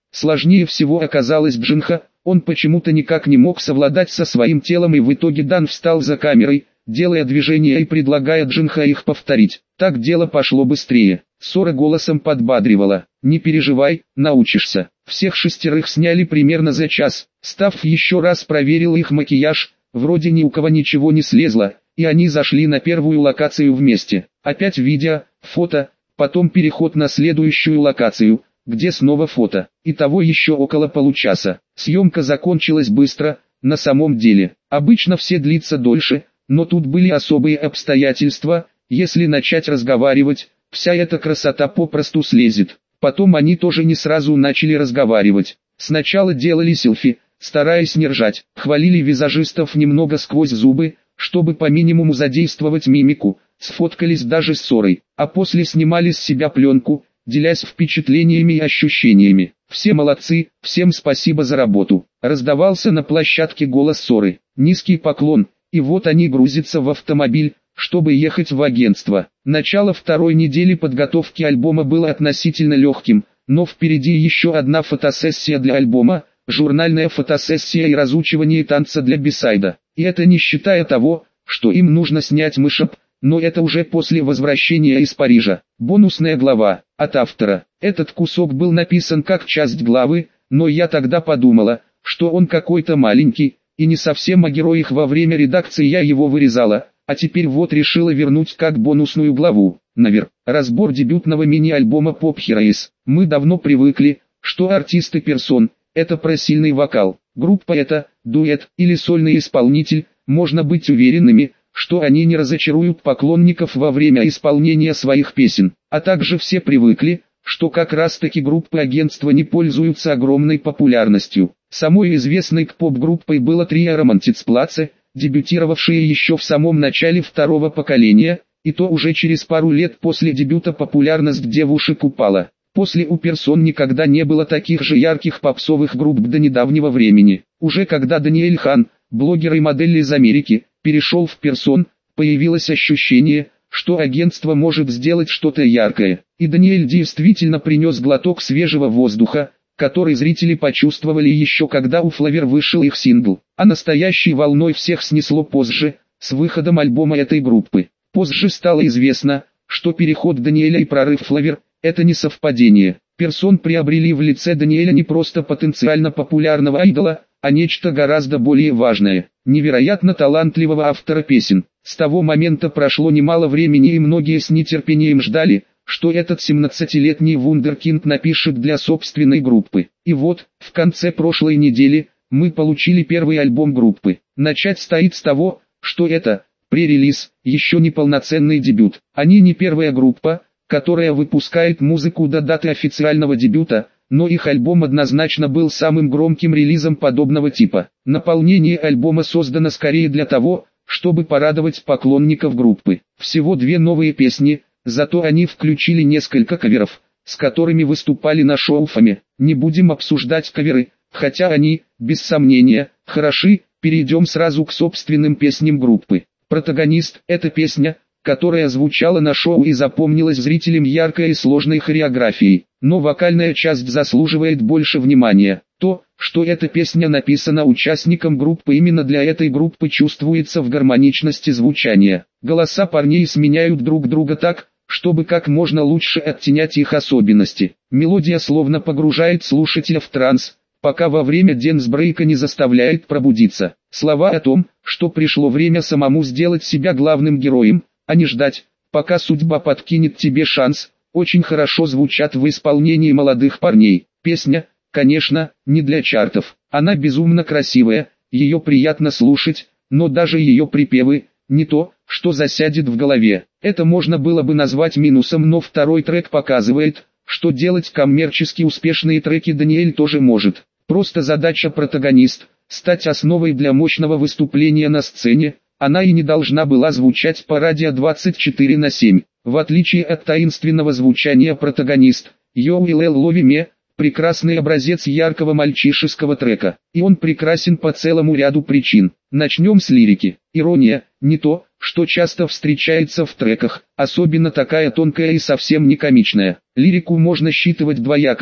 Сложнее всего оказалось Джинха, он почему-то никак не мог совладать со своим телом, и в итоге Дан встал за камерой, делая движения и предлагая Джинха их повторить. Так дело пошло быстрее. Сора голосом подбадривала: «Не переживай, научишься». Всех шестерых сняли примерно за час. Став еще раз проверил их макияж, вроде ни у кого ничего не слезло, и они зашли на первую локацию вместе. Опять видео, фото, потом переход на следующую локацию, где снова фото. Итого еще около получаса. Съемка закончилась быстро, на самом деле. Обычно все длится дольше, но тут были особые обстоятельства. Если начать разговаривать, вся эта красота попросту слезет. Потом они тоже не сразу начали разговаривать. Сначала делали селфи, стараясь не ржать, хвалили визажистов немного сквозь зубы, чтобы по минимуму задействовать мимику, сфоткались даже с Сорой, а после снимали с себя пленку, делясь впечатлениями и ощущениями. Все молодцы, всем спасибо за работу. Раздавался на площадке голос Соры. Низкий поклон, и вот они грузятся в автомобиль, чтобы ехать в агентство. Начало второй недели подготовки альбома было относительно легким, но впереди еще одна фотосессия для альбома, журнальная фотосессия и разучивание танца для бисайда. И это не считая того, что им нужно снять мышап, но это уже после возвращения из Парижа. Бонусная глава, от автора. Этот кусок был написан как часть главы, но я тогда подумала, что он какой-то маленький, и не совсем о героях. Во время редакции я его вырезала, а теперь вот решила вернуть как бонусную главу. Навер. Разбор дебютного мини-альбома Pop Heroes. Мы давно привыкли, что артисты персон – это про сильный вокал. Группа это, дуэт или сольный исполнитель, можно быть уверенными, что они не разочаруют поклонников во время исполнения своих песен. А также все привыкли, что как раз таки группы агентства не пользуются огромной популярностью. Самой известной поп-группой было трио Романтицплаце, дебютировавшие еще в самом начале второго поколения, и то уже через пару лет после дебюта популярность девушек упала. После у персон никогда не было таких же ярких попсовых групп до недавнего времени. Уже когда Даниэль Хан, блогер и модель из Америки, перешел в персон, появилось ощущение, что агентство может сделать что-то яркое. И Даниэль действительно принес глоток свежего воздуха, который зрители почувствовали еще когда у Флавер вышел их сингл. А настоящей волной всех снесло позже, с выходом альбома этой группы. Позже стало известно, что переход Даниэля и прорыв Флавер – это не совпадение. Персон приобрели в лице Даниэля не просто потенциально популярного айдола, а нечто гораздо более важное – невероятно талантливого автора песен. С того момента прошло немало времени, и многие с нетерпением ждали, что этот семнадцатилетний вундеркинд напишет для собственной группы. И вот, в конце прошлой недели, мы получили первый альбом группы. Начать стоит с того, что это пререлиз, еще не полноценный дебют. Они не первая группа, которая выпускает музыку до даты официального дебюта, но их альбом однозначно был самым громким релизом подобного типа. Наполнение альбома создано скорее для того, чтобы порадовать поклонников группы. Всего две новые песни, зато они включили несколько каверов, с которыми выступали на шоу Фаме. Не будем обсуждать каверы, хотя они, без сомнения, хороши. Перейдем сразу к собственным песням группы. «Протагонист» — это песня, которая звучала на шоу и запомнилась зрителям яркой и сложной хореографией. Но вокальная часть заслуживает больше внимания. То, что эта песня написана участникам группы именно для этой группы, чувствуется в гармоничности звучания. Голоса парней сменяют друг друга так, чтобы как можно лучше оттенять их особенности. Мелодия словно погружает слушателя в транс, пока во время дэнс-брейка не заставляет пробудиться. Слова о том, что пришло время самому сделать себя главным героем, а не ждать, пока судьба подкинет тебе шанс, очень хорошо звучат в исполнении молодых парней. Песня, конечно, не для чартов. Она безумно красивая, ее приятно слушать, но даже ее припевы – не то, что засядет в голове. Это можно было бы назвать минусом, но второй трек показывает, что делать коммерчески успешные треки Даниэль тоже может. Просто задача «Протагонист» – стать основой для мощного выступления на сцене. Она и не должна была звучать по радио двадцать четыре на семь. В отличие от таинственного звучания «Протагонист», «You Will Love Me» – прекрасный образец яркого мальчишеского трека. И он прекрасен по целому ряду причин. Начнем с лирики. Ирония – не то, что часто встречается в треках, особенно такая тонкая и совсем не комичная. Лирику можно считывать двояко.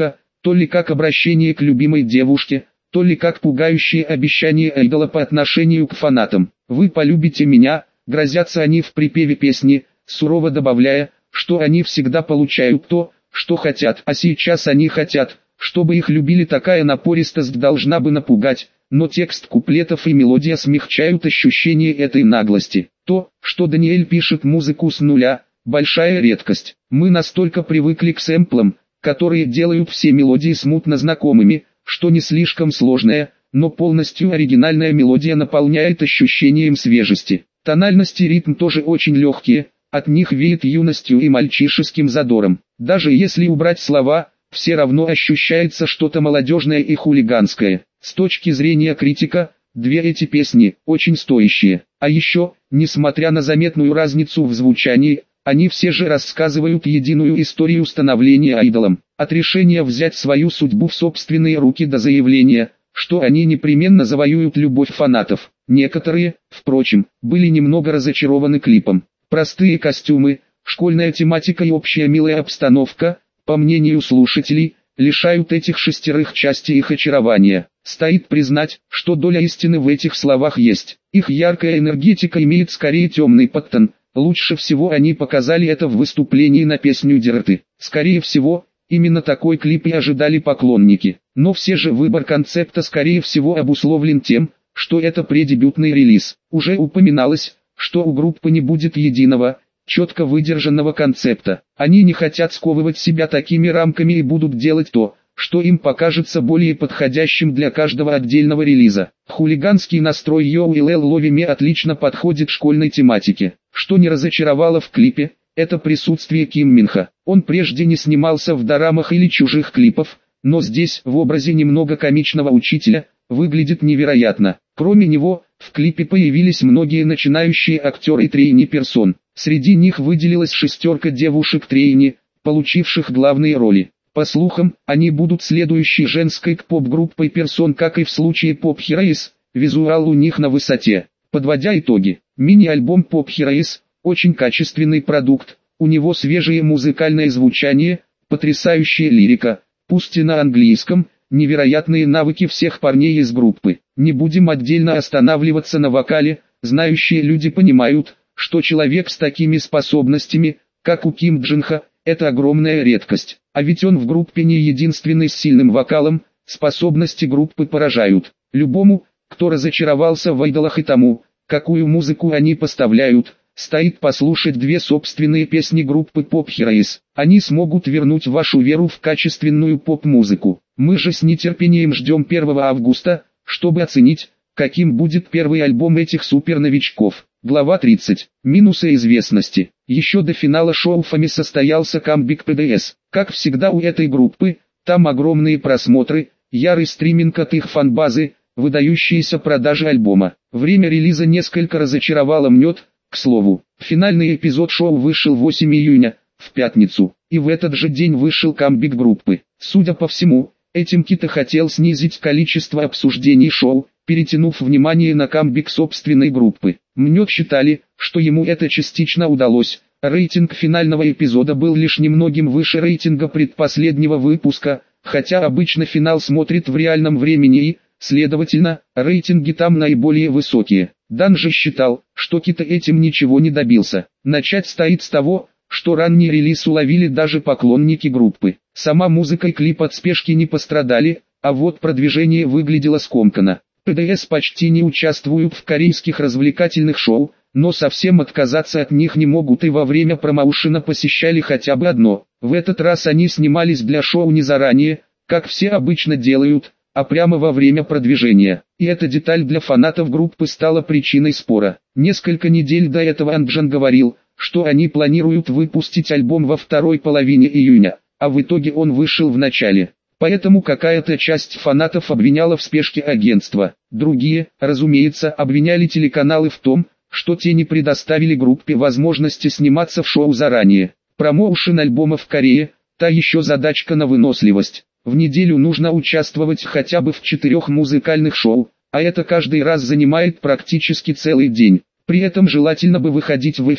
то ли как обращение к любимой девушке, то ли как пугающее обещание айдола по отношению к фанатам. «Вы полюбите меня», грозятся они в припеве песни, сурово добавляя, что они всегда получают то, что хотят. А сейчас они хотят, чтобы их любили. Такая напористость должна бы напугать, но текст куплетов и мелодия смягчают ощущение этой наглости. То, что Даниэль пишет музыку с нуля, большая редкость. Мы настолько привыкли к сэмплам, которые делают все мелодии смутно знакомыми, что не слишком сложная, но полностью оригинальная мелодия наполняет ощущением свежести. Тональность и ритм тоже очень легкие, от них веет юностью и мальчишеским задором. Даже если убрать слова, все равно ощущается что-то молодежное и хулиганское. С точки зрения критика, две эти песни очень стоящие. А еще, несмотря на заметную разницу в звучании, они все же рассказывают единую историю становления айдолом. От решения взять свою судьбу в собственные руки до заявления, что они непременно завоюют любовь фанатов. Некоторые, впрочем, были немного разочарованы клипом. Простые костюмы, школьная тематика и общая милая обстановка, по мнению слушателей, лишают этих шестерых части их очарования. Стоит признать, что доля истины в этих словах есть. Их яркая энергетика имеет скорее темный подтон. Лучше всего они показали это в выступлении на песню «Дирты». Скорее всего, именно такой клип и ожидали поклонники. Но все же выбор концепта скорее всего обусловлен тем, что это преддебютный релиз. Уже упоминалось, что у группы не будет единого, четко выдержанного концепта. Они не хотят сковывать себя такими рамками и будут делать то, что им покажется более подходящим для каждого отдельного релиза. Хулиганский настрой Йоу и Лэл Ловими отлично подходит школьной тематике. Что не разочаровало в клипе, это присутствие Ким Минха. Он прежде не снимался в дорамах или чужих клипов, но здесь, в образе немного комичного учителя, выглядит невероятно. Кроме него, в клипе появились многие начинающие актеры и трейни-персон. Среди них выделилась шестерка девушек-трейни, получивших главные роли. По слухам, они будут следующей женской к-поп-группой персон, как и в случае Pop Heroes, визуал у них на высоте. Подводя итоги, мини-альбом Pop Heroes – очень качественный продукт, у него свежее музыкальное звучание, потрясающая лирика, пусть и на английском, невероятные навыки всех парней из группы. Не будем отдельно останавливаться на вокале, знающие люди понимают, что человек с такими способностями, как у Ким Джинха, это огромная редкость. А ведь он в группе не единственный с сильным вокалом, способности группы поражают. Любому, кто разочаровался в айдолах и тому, какую музыку они поставляют, стоит послушать две собственные песни группы Pop Heroes. Они смогут вернуть вашу веру в качественную поп-музыку. Мы же с нетерпением ждем первого августа, чтобы оценить, каким будет первый альбом этих суперновичков. Глава тридцать. Минусы известности. Еще до финала шоу Фами состоялся камбэк пи ди эс. Как всегда у этой группы, там огромные просмотры, ярый стриминг от их фан-базы, выдающиеся продажи альбома. Время релиза несколько разочаровало мнет, к слову. Финальный эпизод шоу вышел восьмого июня, в пятницу, и в этот же день вышел камбэк группы. Судя по всему, этим Кита хотел снизить количество обсуждений шоу, перетянув внимание на камбэк собственной группы. Мнет считали, что ему это частично удалось. Рейтинг финального эпизода был лишь немногим выше рейтинга предпоследнего выпуска, хотя обычно финал смотрит в реальном времени и, следовательно, рейтинги там наиболее высокие. Дан же считал, что Кита этим ничего не добился. Начать стоит с того, что ранний релиз уловили даже поклонники группы. Сама музыка и клип от спешки не пострадали, а вот продвижение выглядело скомканно. пи ди эс почти не участвуют в корейских развлекательных шоу, но совсем отказаться от них не могут и во время промоушена посещали хотя бы одно. В этот раз они снимались для шоу не заранее, как все обычно делают, а прямо во время продвижения. И эта деталь для фанатов группы стала причиной спора. Несколько недель до этого Анджан говорил, что они планируют выпустить альбом во второй половине июня, а в итоге он вышел в начале. Поэтому какая-то часть фанатов обвиняла в спешке агентство. Другие, разумеется, обвиняли телеканалы в том, что те не предоставили группе возможности сниматься в шоу заранее. Промоушен альбома в Корее – та еще задачка на выносливость. В неделю нужно участвовать хотя бы в четырех музыкальных шоу, а это каждый раз занимает практически целый день. При этом желательно бы выходить в эфир,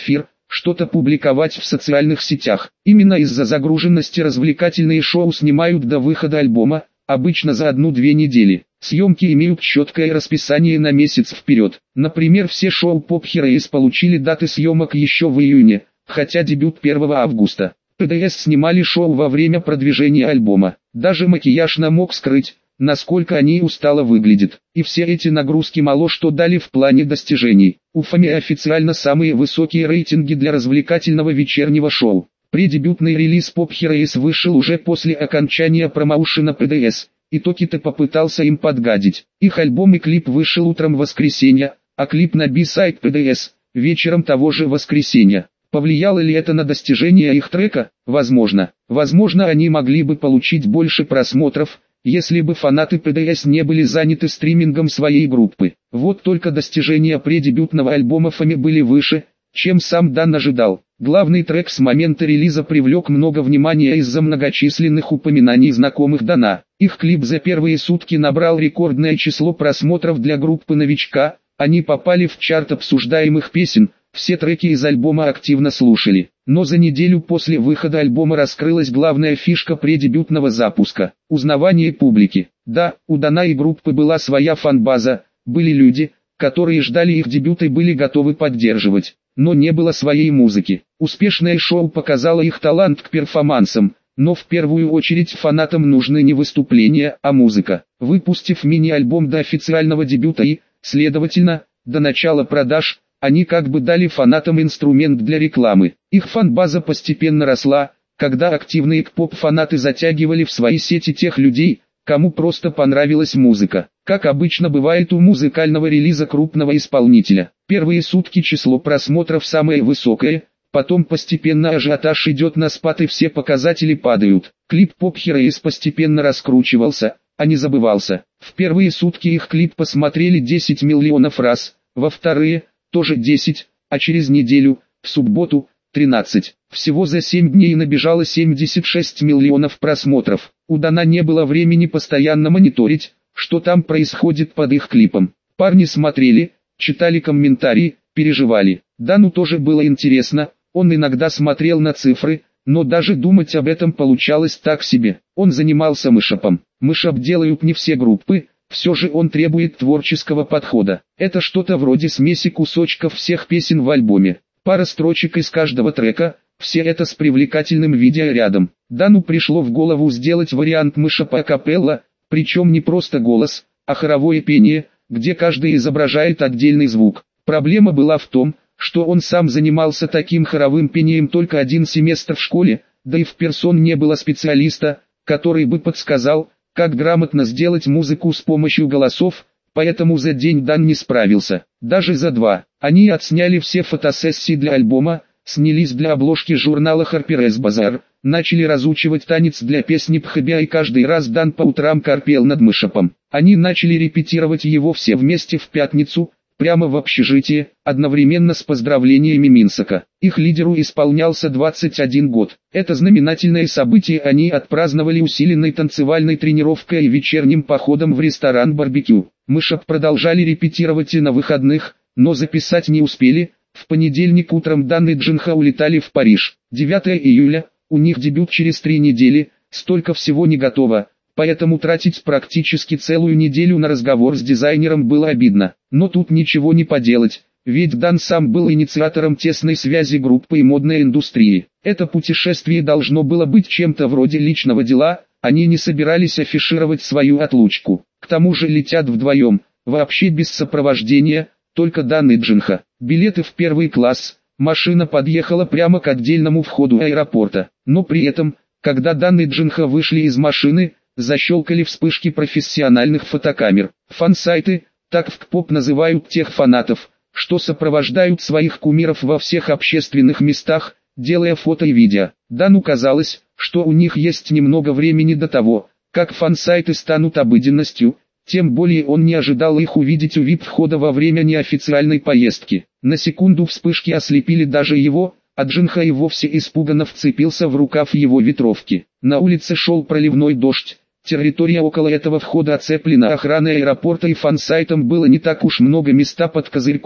что-то публиковать в социальных сетях. Именно из-за загруженности развлекательные шоу снимают до выхода альбома, обычно за одну-две недели. Съемки имеют четкое расписание на месяц вперед. Например, все шоу Pop Heroes получили даты съемок еще в июне, хотя дебют первого августа. пи ди эс снимали шоу во время продвижения альбома. Даже макияж нам мог скрыть, насколько они устало выглядят. И все эти нагрузки мало что дали в плане достижений. У Фами официально самые высокие рейтинги для развлекательного вечернего шоу. Преддебютный релиз Pop Heroes вышел уже после окончания промоушена пи ди эс, и Токита попытался им подгадить. Их альбом и клип вышел утром воскресенья, а клип на би-сайд пи ди эс – вечером того же воскресенья. Повлияло ли это на достижение их трека? Возможно. Возможно, они могли бы получить больше просмотров, если бы фанаты пи ди эс не были заняты стримингом своей группы. Вот только достижения преддебютного альбома Фами были выше, чем сам Дан ожидал. Главный трек с момента релиза привлек много внимания из-за многочисленных упоминаний знакомых Дана. Их клип за первые сутки набрал рекордное число просмотров для группы новичка, они попали в чарт обсуждаемых песен, все треки из альбома активно слушали. Но за неделю после выхода альбома раскрылась главная фишка преддебютного запуска – узнавание публики. Да, у Дана и группы была своя фан-база, были люди, которые ждали их дебюта и были готовы поддерживать, но не было своей музыки. Успешное шоу показало их талант к перформансам, но в первую очередь фанатам нужны не выступления, а музыка. Выпустив мини-альбом до официального дебюта и, следовательно, до начала продаж, они как бы дали фанатам инструмент для рекламы. Их фан-база постепенно росла, когда активные поп-фанаты затягивали в свои сети тех людей, кому просто понравилась музыка. Как обычно бывает у музыкального релиза крупного исполнителя. Первые сутки число просмотров самое высокое, потом постепенно ажиотаж идет на спад и все показатели падают. Клип Pop Heroes постепенно раскручивался, а не забывался. В первые сутки их клип посмотрели десять миллионов раз, во вторые – тоже десять, а через неделю, в субботу, тринадцать. Всего за семь дней набежало семьдесят шесть миллионов просмотров. У Дана не было времени постоянно мониторить, что там происходит под их клипом. Парни смотрели, читали комментарии, переживали. Дану тоже было интересно, он иногда смотрел на цифры, но даже думать об этом получалось так себе. Он занимался мышапом. Мышап делают не все группы. Все же он требует творческого подхода. Это что-то вроде смеси кусочков всех песен в альбоме. Пара строчек из каждого трека, все это с привлекательным видеорядом. Дану пришло в голову сделать вариант мышапа акапелла, причем не просто голос, а хоровое пение, где каждый изображает отдельный звук. Проблема была в том, что он сам занимался таким хоровым пением только один семестр в школе, да и в персон не было специалиста, который бы подсказал, как грамотно сделать музыку с помощью голосов, поэтому за день Дан не справился. Даже за два. Они отсняли все фотосессии для альбома, снялись для обложки журнала Harper's Bazaar, начали разучивать танец для песни Пхабя и каждый раз Дан по утрам корпел над мышапом. Они начали репетировать его все вместе в пятницу, прямо в общежитии, одновременно с поздравлениями Минсока. Их лидеру исполнялся двадцать один год. Это знаменательное событие они отпраздновали усиленной танцевальной тренировкой и вечерним походом в ресторан барбекю. Мышап продолжали репетировать и на выходных, но записать не успели. В понедельник утром Дан и Джинха улетали в Париж. девятого июля, у них дебют через три недели, столько всего не готово. Поэтому тратить практически целую неделю на разговор с дизайнером было обидно. Но тут ничего не поделать, ведь Дан сам был инициатором тесной связи группы и модной индустрии. Это путешествие должно было быть чем-то вроде личного дела, они не собирались афишировать свою отлучку. К тому же летят вдвоем, вообще без сопровождения, только Дан и Джинха. Билеты в первый класс, машина подъехала прямо к отдельному входу аэропорта. Но при этом, когда Дан и Джинха вышли из машины, защелкали вспышки профессиональных фотокамер. Фан-сайты, так в КПоп называют тех фанатов, что сопровождают своих кумиров во всех общественных местах, делая фото и видео. Дану казалось, что у них есть немного времени до того, как фан-сайты станут обыденностью, тем более он не ожидал их увидеть у вип-входа во время неофициальной поездки. На секунду вспышки ослепили даже его, а Джинха и вовсе испуганно вцепился в рукав его ветровки. На улице шел проливной дождь. Территория около этого входа оцеплена охраной аэропорта и фан-сайтом было не так уж много места под козырьком.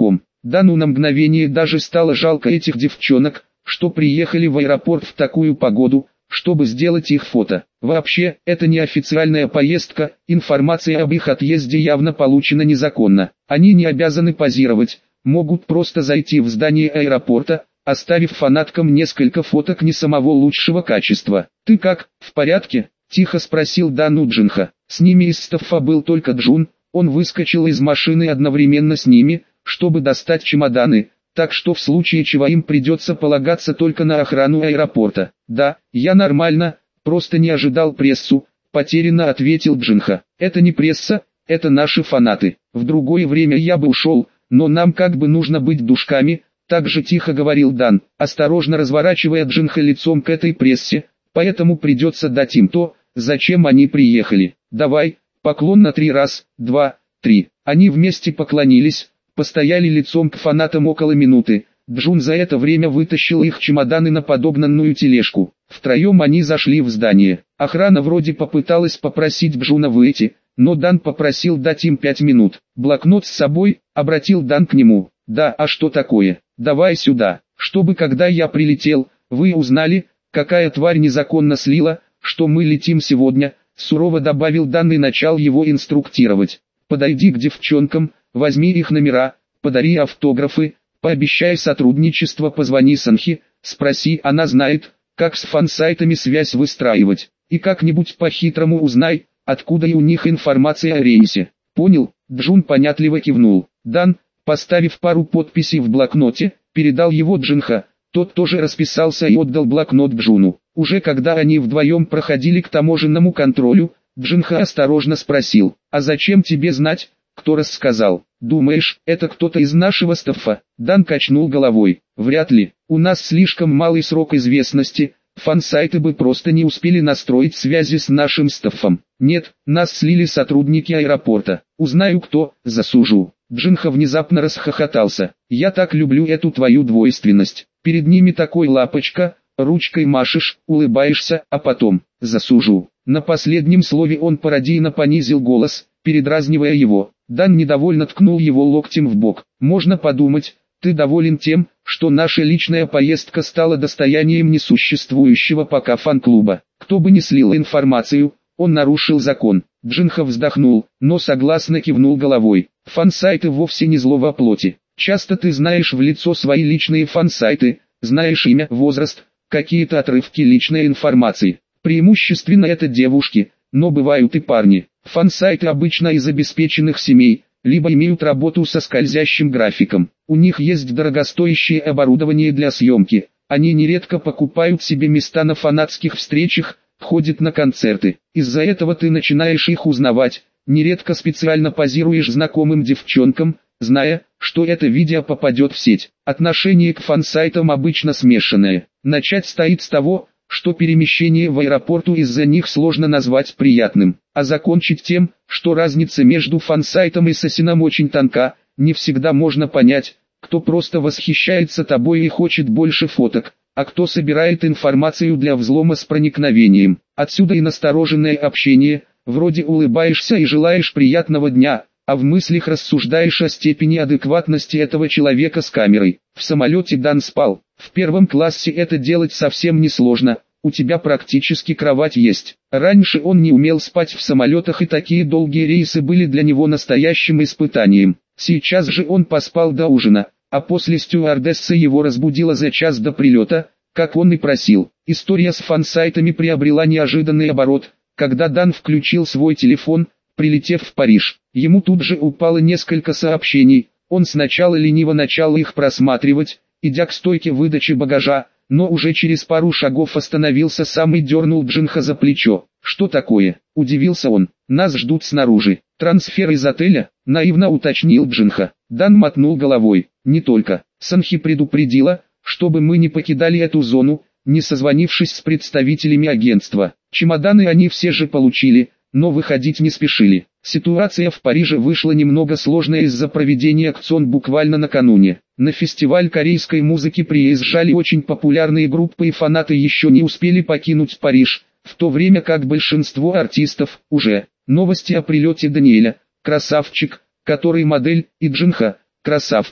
Дану на мгновение даже стало жалко этих девчонок, что приехали в аэропорт в такую погоду, чтобы сделать их фото. Вообще, это не официальная поездка, информация об их отъезде явно получена незаконно. Они не обязаны позировать, могут просто зайти в здание аэропорта, оставив фанаткам несколько фоток не самого лучшего качества. «Ты как, в порядке?» – тихо спросил Дан у Джинха. С ними из стаффа был только Джун, он выскочил из машины одновременно с ними, чтобы достать чемоданы, так что в случае чего им придется полагаться только на охрану аэропорта. «Да, я нормально, просто не ожидал прессу», – потерянно ответил Джинха. «Это не пресса, это наши фанаты. В другое время я бы ушел, но нам как бы нужно быть душками», – так же тихо говорил Дан, осторожно разворачивая Джинха лицом к этой прессе, «поэтому придется дать им то, зачем они приехали. Давай, поклон на три раз, два, три». Они вместе поклонились, постояли лицом к фанатам около минуты. Джун за это время вытащил их чемоданы на подогнанную тележку. Втроем они зашли в здание. Охрана вроде попыталась попросить Джуна выйти, но Дан попросил дать им пять минут. «Блокнот с собой?» — обратил Дан к нему. «Да, а что такое? Давай сюда, чтобы когда я прилетел, вы узнали, какая тварь незаконно слила, что мы летим сегодня», — сурово добавил Дан и начал его инструктировать. «Подойди к девчонкам, возьми их номера, подари автографы, пообещай сотрудничество, позвони Санхи, спроси, она знает, как с фан-сайтами связь выстраивать, и как-нибудь по-хитрому узнай, откуда и у них информация о рейсе». «Понял?» — Джун понятливо кивнул. Дан, поставив пару подписей в блокноте, передал его Джинха, тот тоже расписался и отдал блокнот Джуну. Уже когда они вдвоем проходили к таможенному контролю, Джинха осторожно спросил: «А зачем тебе знать, кто рассказал? Думаешь, это кто-то из нашего стаффа?» Дан качнул головой. «Вряд ли, у нас слишком малый срок известности, фан-сайты бы просто не успели настроить связи с нашим стаффом. Нет, нас слили сотрудники аэропорта. Узнаю кто, засужу». Джинха внезапно расхохотался. «Я так люблю эту твою двойственность. Перед ними такой лапочка, ручкой машешь, улыбаешься, а потом засужу». На последнем слове он пародийно понизил голос, передразнивая его. Дан недовольно ткнул его локтем в бок. «Можно подумать, ты доволен тем, что наша личная поездка стала достоянием несуществующего пока фан-клуба. Кто бы ни слил информацию, он нарушил закон». Джинха вздохнул, но согласно кивнул головой. «Фан-сайты вовсе не зло во плоти. Часто ты знаешь в лицо свои личные фан-сайты, знаешь имя, возраст, какие-то отрывки личной информации. Преимущественно это девушки, но бывают и парни. Фан-сайты обычно из обеспеченных семей, либо имеют работу со скользящим графиком. У них есть дорогостоящее оборудование для съемки. Они нередко покупают себе места на фанатских встречах, ходят на концерты. Из-за этого ты начинаешь их узнавать, нередко специально позируешь знакомым девчонкам, зная, что это видео попадет в сеть. Отношение к фан-сайтам обычно смешанное. Начать стоит с того, что перемещение в аэропорту из-за них сложно назвать приятным, а закончить тем, что разница между фан-сайтом и сосином очень тонка, не всегда можно понять, кто просто восхищается тобой и хочет больше фоток, а кто собирает информацию для взлома с проникновением. Отсюда и настороженное общение, вроде улыбаешься и желаешь приятного дня, а в мыслях рассуждаешь о степени адекватности этого человека с камерой. В самолете Дан спал. В первом классе это делать совсем несложно, у тебя практически кровать есть. Раньше он не умел спать в самолетах, и такие долгие рейсы были для него настоящим испытанием. Сейчас же он поспал до ужина, а после стюардесса его разбудила за час до прилета, как он и просил. История с фан-сайтами приобрела неожиданный оборот, когда Дан включил свой телефон, прилетев в Париж. Ему тут же упало несколько сообщений, он сначала лениво начал их просматривать, идя к стойке выдачи багажа, но уже через пару шагов остановился сам и дернул Джинха за плечо. «Что такое?» – удивился он. «Нас ждут снаружи. Трансфер из отеля?» – наивно уточнил Джинха. Дан мотнул головой. «Не только. Санхи предупредила, чтобы мы не покидали эту зону, не созвонившись с представителями агентства. Чемоданы они все же получили, но выходить не спешили. Ситуация в Париже вышла немного сложная из-за проведения акцион буквально накануне. На фестиваль корейской музыки приезжали очень популярные группы, и фанаты еще не успели покинуть Париж, в то время как большинство артистов уже. Новости о прилете Даниэля, красавчик, который модель, и Джинха, красавчик,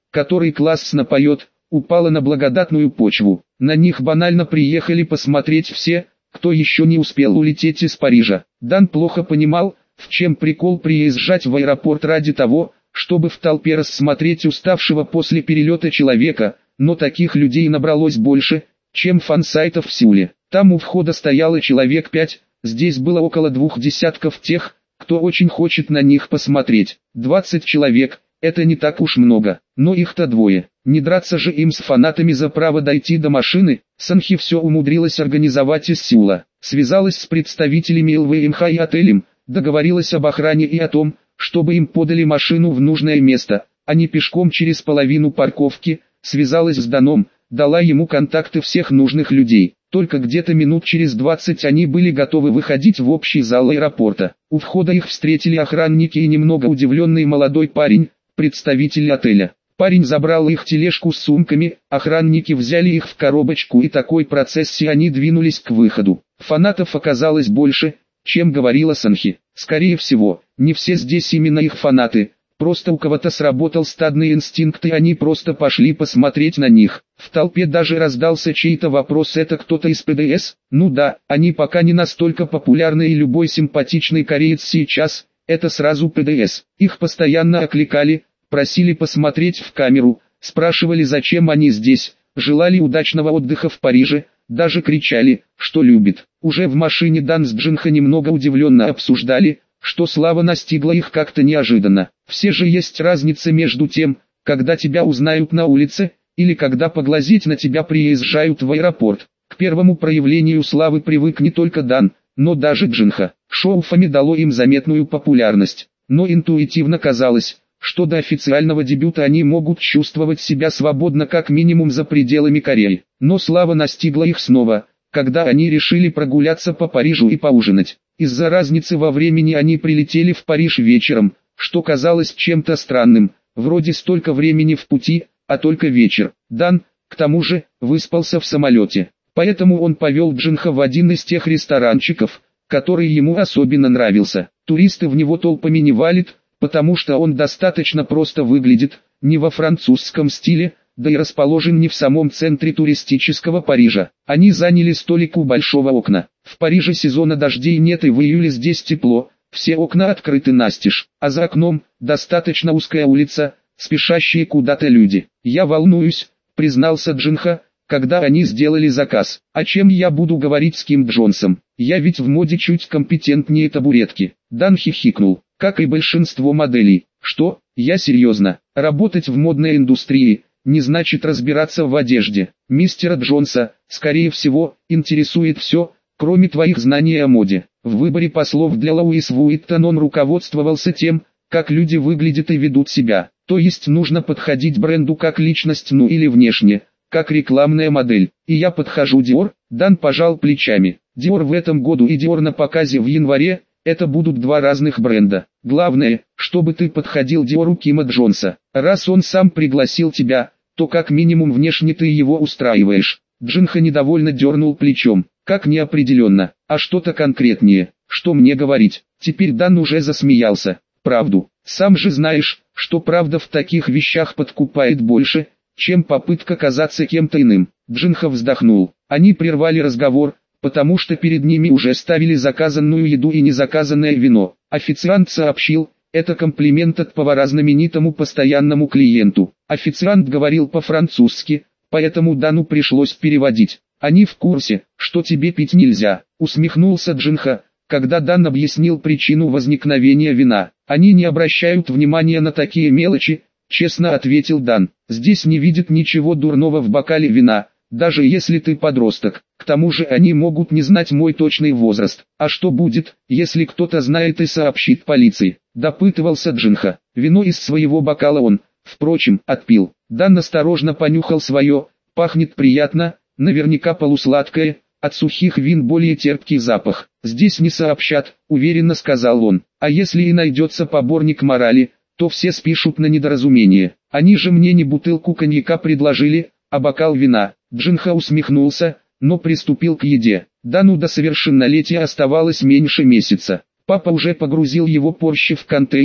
который класс напоет, упала на благодатную почву. На них банально приехали посмотреть все, кто еще не успел улететь из Парижа. Дан плохо понимал, в чем прикол приезжать в аэропорт ради того, чтобы в толпе рассмотреть уставшего после перелета человека, но таких людей набралось больше, чем фан-сайтов в Сеуле. Там у входа стояло человек пять, здесь было около двух десятков тех, кто очень хочет на них посмотреть. двадцать человек, это не так уж много, но их-то двое. Не драться же им с фанатами за право дойти до машины. Санхи все умудрилась организовать из Сеула. Связалась с представителями эл вэ эм ха и отелем, договорилась об охране и о том, чтобы им подали машину в нужное место, а не пешком через половину парковки. Связалась с Даном, дала ему контакты всех нужных людей. Только где-то минут через двадцать они были готовы выходить в общий зал аэропорта. У входа их встретили охранники и немного удивленный молодой парень, представитель отеля. Парень забрал их тележку с сумками, охранники взяли их в коробочку, и такой процессией они двинулись к выходу. Фанатов оказалось больше, чем говорила Санхи. Скорее всего, не все здесь именно их фанаты. Просто у кого-то сработал стадный инстинкт, и они просто пошли посмотреть на них. В толпе даже раздался чей-то вопрос: это кто-то из пэ дэ эс? Ну да, они пока не настолько популярны, и любой симпатичный кореец сейчас – это сразу пэ дэ эс. Их постоянно окликали, просили посмотреть в камеру, спрашивали, зачем они здесь, желали удачного отдыха в Париже, даже кричали, что любит. Уже в машине Дан с Джинха немного удивленно обсуждали, что слава настигла их как-то неожиданно. Все же есть разница между тем, когда тебя узнают на улице, или когда поглазеть на тебя приезжают в аэропорт. К первому проявлению славы привык не только Дан, но даже Джинха. Шоу Фами дало им заметную популярность, но интуитивно казалось, что до официального дебюта они могут чувствовать себя свободно как минимум за пределами Кореи. Но слава настигла их снова, когда они решили прогуляться по Парижу и поужинать. Из-за разницы во времени они прилетели в Париж вечером, что казалось чем-то странным, вроде столько времени в пути, а только вечер. Дан, к тому же, выспался в самолете, поэтому он повел Джинха в один из тех ресторанчиков, который ему особенно нравился. Туристы в него толпами не валят, потому что он достаточно просто выглядит, не во французском стиле, да и расположен не в самом центре туристического Парижа. Они заняли столик у большого окна. В Париже сезона дождей нет, и в июле здесь тепло, все окна открыты настежь, а за окном достаточно узкая улица, спешащие куда-то люди. «Я волнуюсь», — признался Джинха, когда они сделали заказ. «О чем я буду говорить с Ким Джонсом? Я ведь в моде чуть компетентнее табуретки». Дан хихикнул. «Как и большинство моделей». «Что? Я серьезно. Работать в модной индустрии не значит разбираться в одежде. Мистера Джонса, скорее всего, интересует все, кроме твоих знаний о моде». В выборе послов для Луис Вуиттон он руководствовался тем, как люди выглядят и ведут себя. То есть нужно подходить бренду как личность, ну или внешне, как рекламная модель. И я подхожу Dior. Дан пожал плечами. Dior в этом году и Dior на показе в январе – это будут два разных бренда. Главное, чтобы ты подходил Диору Кима Джонса. Раз он сам пригласил тебя, то как минимум внешне ты его устраиваешь. Джинха недовольно дернул плечом. Как неопределенно, а что-то конкретнее, что мне говорить? Теперь Дан уже засмеялся. Правду. Сам же знаешь, что правда в таких вещах подкупает больше, чем попытка казаться кем-то иным. Джинха вздохнул. Они прервали разговор, потому что перед ними уже ставили заказанную еду и незаказанное вино. Официант сообщил, это комплимент от повара знаменитому постоянному клиенту. Официант говорил по-французски, поэтому Дану пришлось переводить. «Они в курсе, что тебе пить нельзя», — усмехнулся Джинха, когда Дан объяснил причину возникновения вина. «Они не обращают внимания на такие мелочи», — честно ответил Дан. «Здесь не видят ничего дурного в бокале вина, даже если ты подросток. К тому же они могут не знать мой точный возраст. А что будет, если кто-то знает и сообщит полиции?» — допытывался Джинха. Вино из своего бокала он, впрочем, отпил. Дан осторожно понюхал свое, пахнет приятно, наверняка полусладкое, от сухих вин более терпкий запах. «Здесь не сообщат», — уверенно сказал он. «А если и найдется поборник морали, то все спишут на недоразумение. Они же мне не бутылку коньяка предложили, а бокал вина». Джинха усмехнулся, но приступил к еде. Дану до совершеннолетия оставалось меньше месяца. Папа уже погрузил его Порше в контейнер,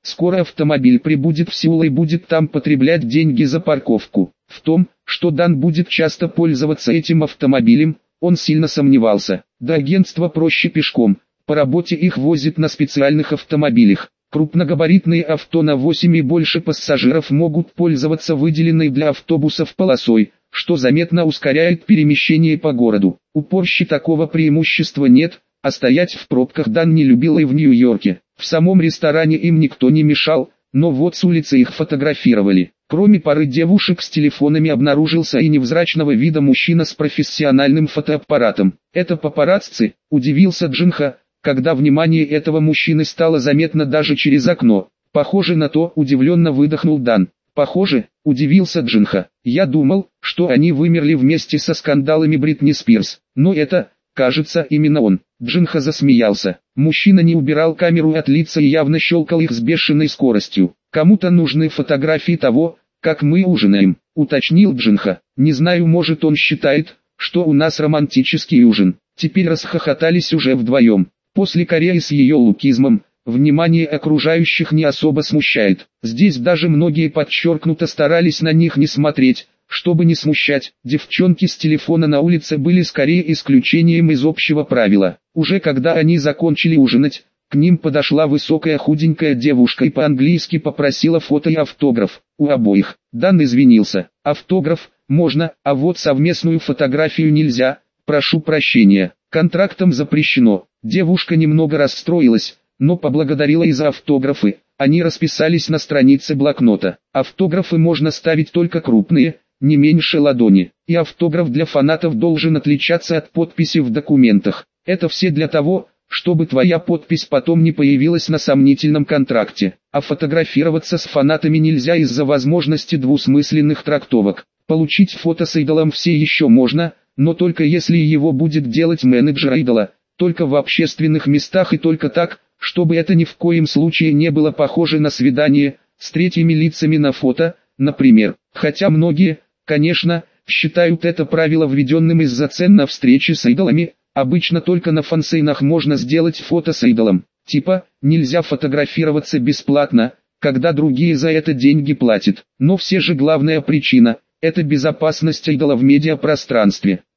Скоро автомобиль прибудет в Сеул и будет там потреблять деньги за парковку. В том, что Дан будет часто пользоваться этим автомобилем, он сильно сомневался. До агентства проще пешком, по работе их возят на специальных автомобилях. Крупногабаритные авто на восемь и больше пассажиров могут пользоваться выделенной для автобусов полосой, что заметно ускоряет перемещение по городу. У Порше такого преимущества нет, а стоять в пробках Дан не любил и в Нью-Йорке. В самом ресторане им никто не мешал, но вот с улицы их фотографировали. Кроме пары девушек с телефонами обнаружился и невзрачного вида мужчина с профессиональным фотоаппаратом. «Это папарацци», – удивился Джинха, когда внимание этого мужчины стало заметно даже через окно. «Похоже на то», – удивленно выдохнул Дан. «Похоже», – удивился Джинха. «Я думал, что они вымерли вместе со скандалами Бритни Спирс, но это, кажется, именно он». Джинха засмеялся. Мужчина не убирал камеру от лица и явно щелкал их с бешеной скоростью. «Кому-то нужны фотографии того, как мы ужинаем», — уточнил Джинха. «Не знаю, может он считает, что у нас романтический ужин». Теперь расхохотались уже вдвоем. После Кореи с ее лукизмом, внимание окружающих не особо смущает. Здесь даже многие подчеркнуто старались на них не смотреть, чтобы не смущать. Девчонки с телефона на улице были скорее исключением из общего правила. Уже когда они закончили ужинать, к ним подошла высокая худенькая девушка и по-английски попросила фото и автограф. У обоих. Дан извинился. «Автограф можно, а вот совместную фотографию нельзя, прошу прощения, контрактом запрещено». Девушка немного расстроилась, но поблагодарила и за автографы. Они расписались на странице блокнота. Автографы можно ставить только крупные, не меньше ладони. И автограф для фанатов должен отличаться от подписи в документах. Это все для того, чтобы твоя подпись потом не появилась на сомнительном контракте. А фотографироваться с фанатами нельзя из-за возможности двусмысленных трактовок. Получить фото с идолом все еще можно, но только если его будет делать менеджер идола, только в общественных местах и только так, чтобы это ни в коем случае не было похоже на свидание с третьими лицами на фото, например. Хотя многие, конечно, считают это правило введенным из-за цен на встречи с идолами. Обычно только на фансейнах можно сделать фото с идолом. Типа, нельзя фотографироваться бесплатно, когда другие за это деньги платят. Но все же главная причина – это безопасность идола в медиапространстве.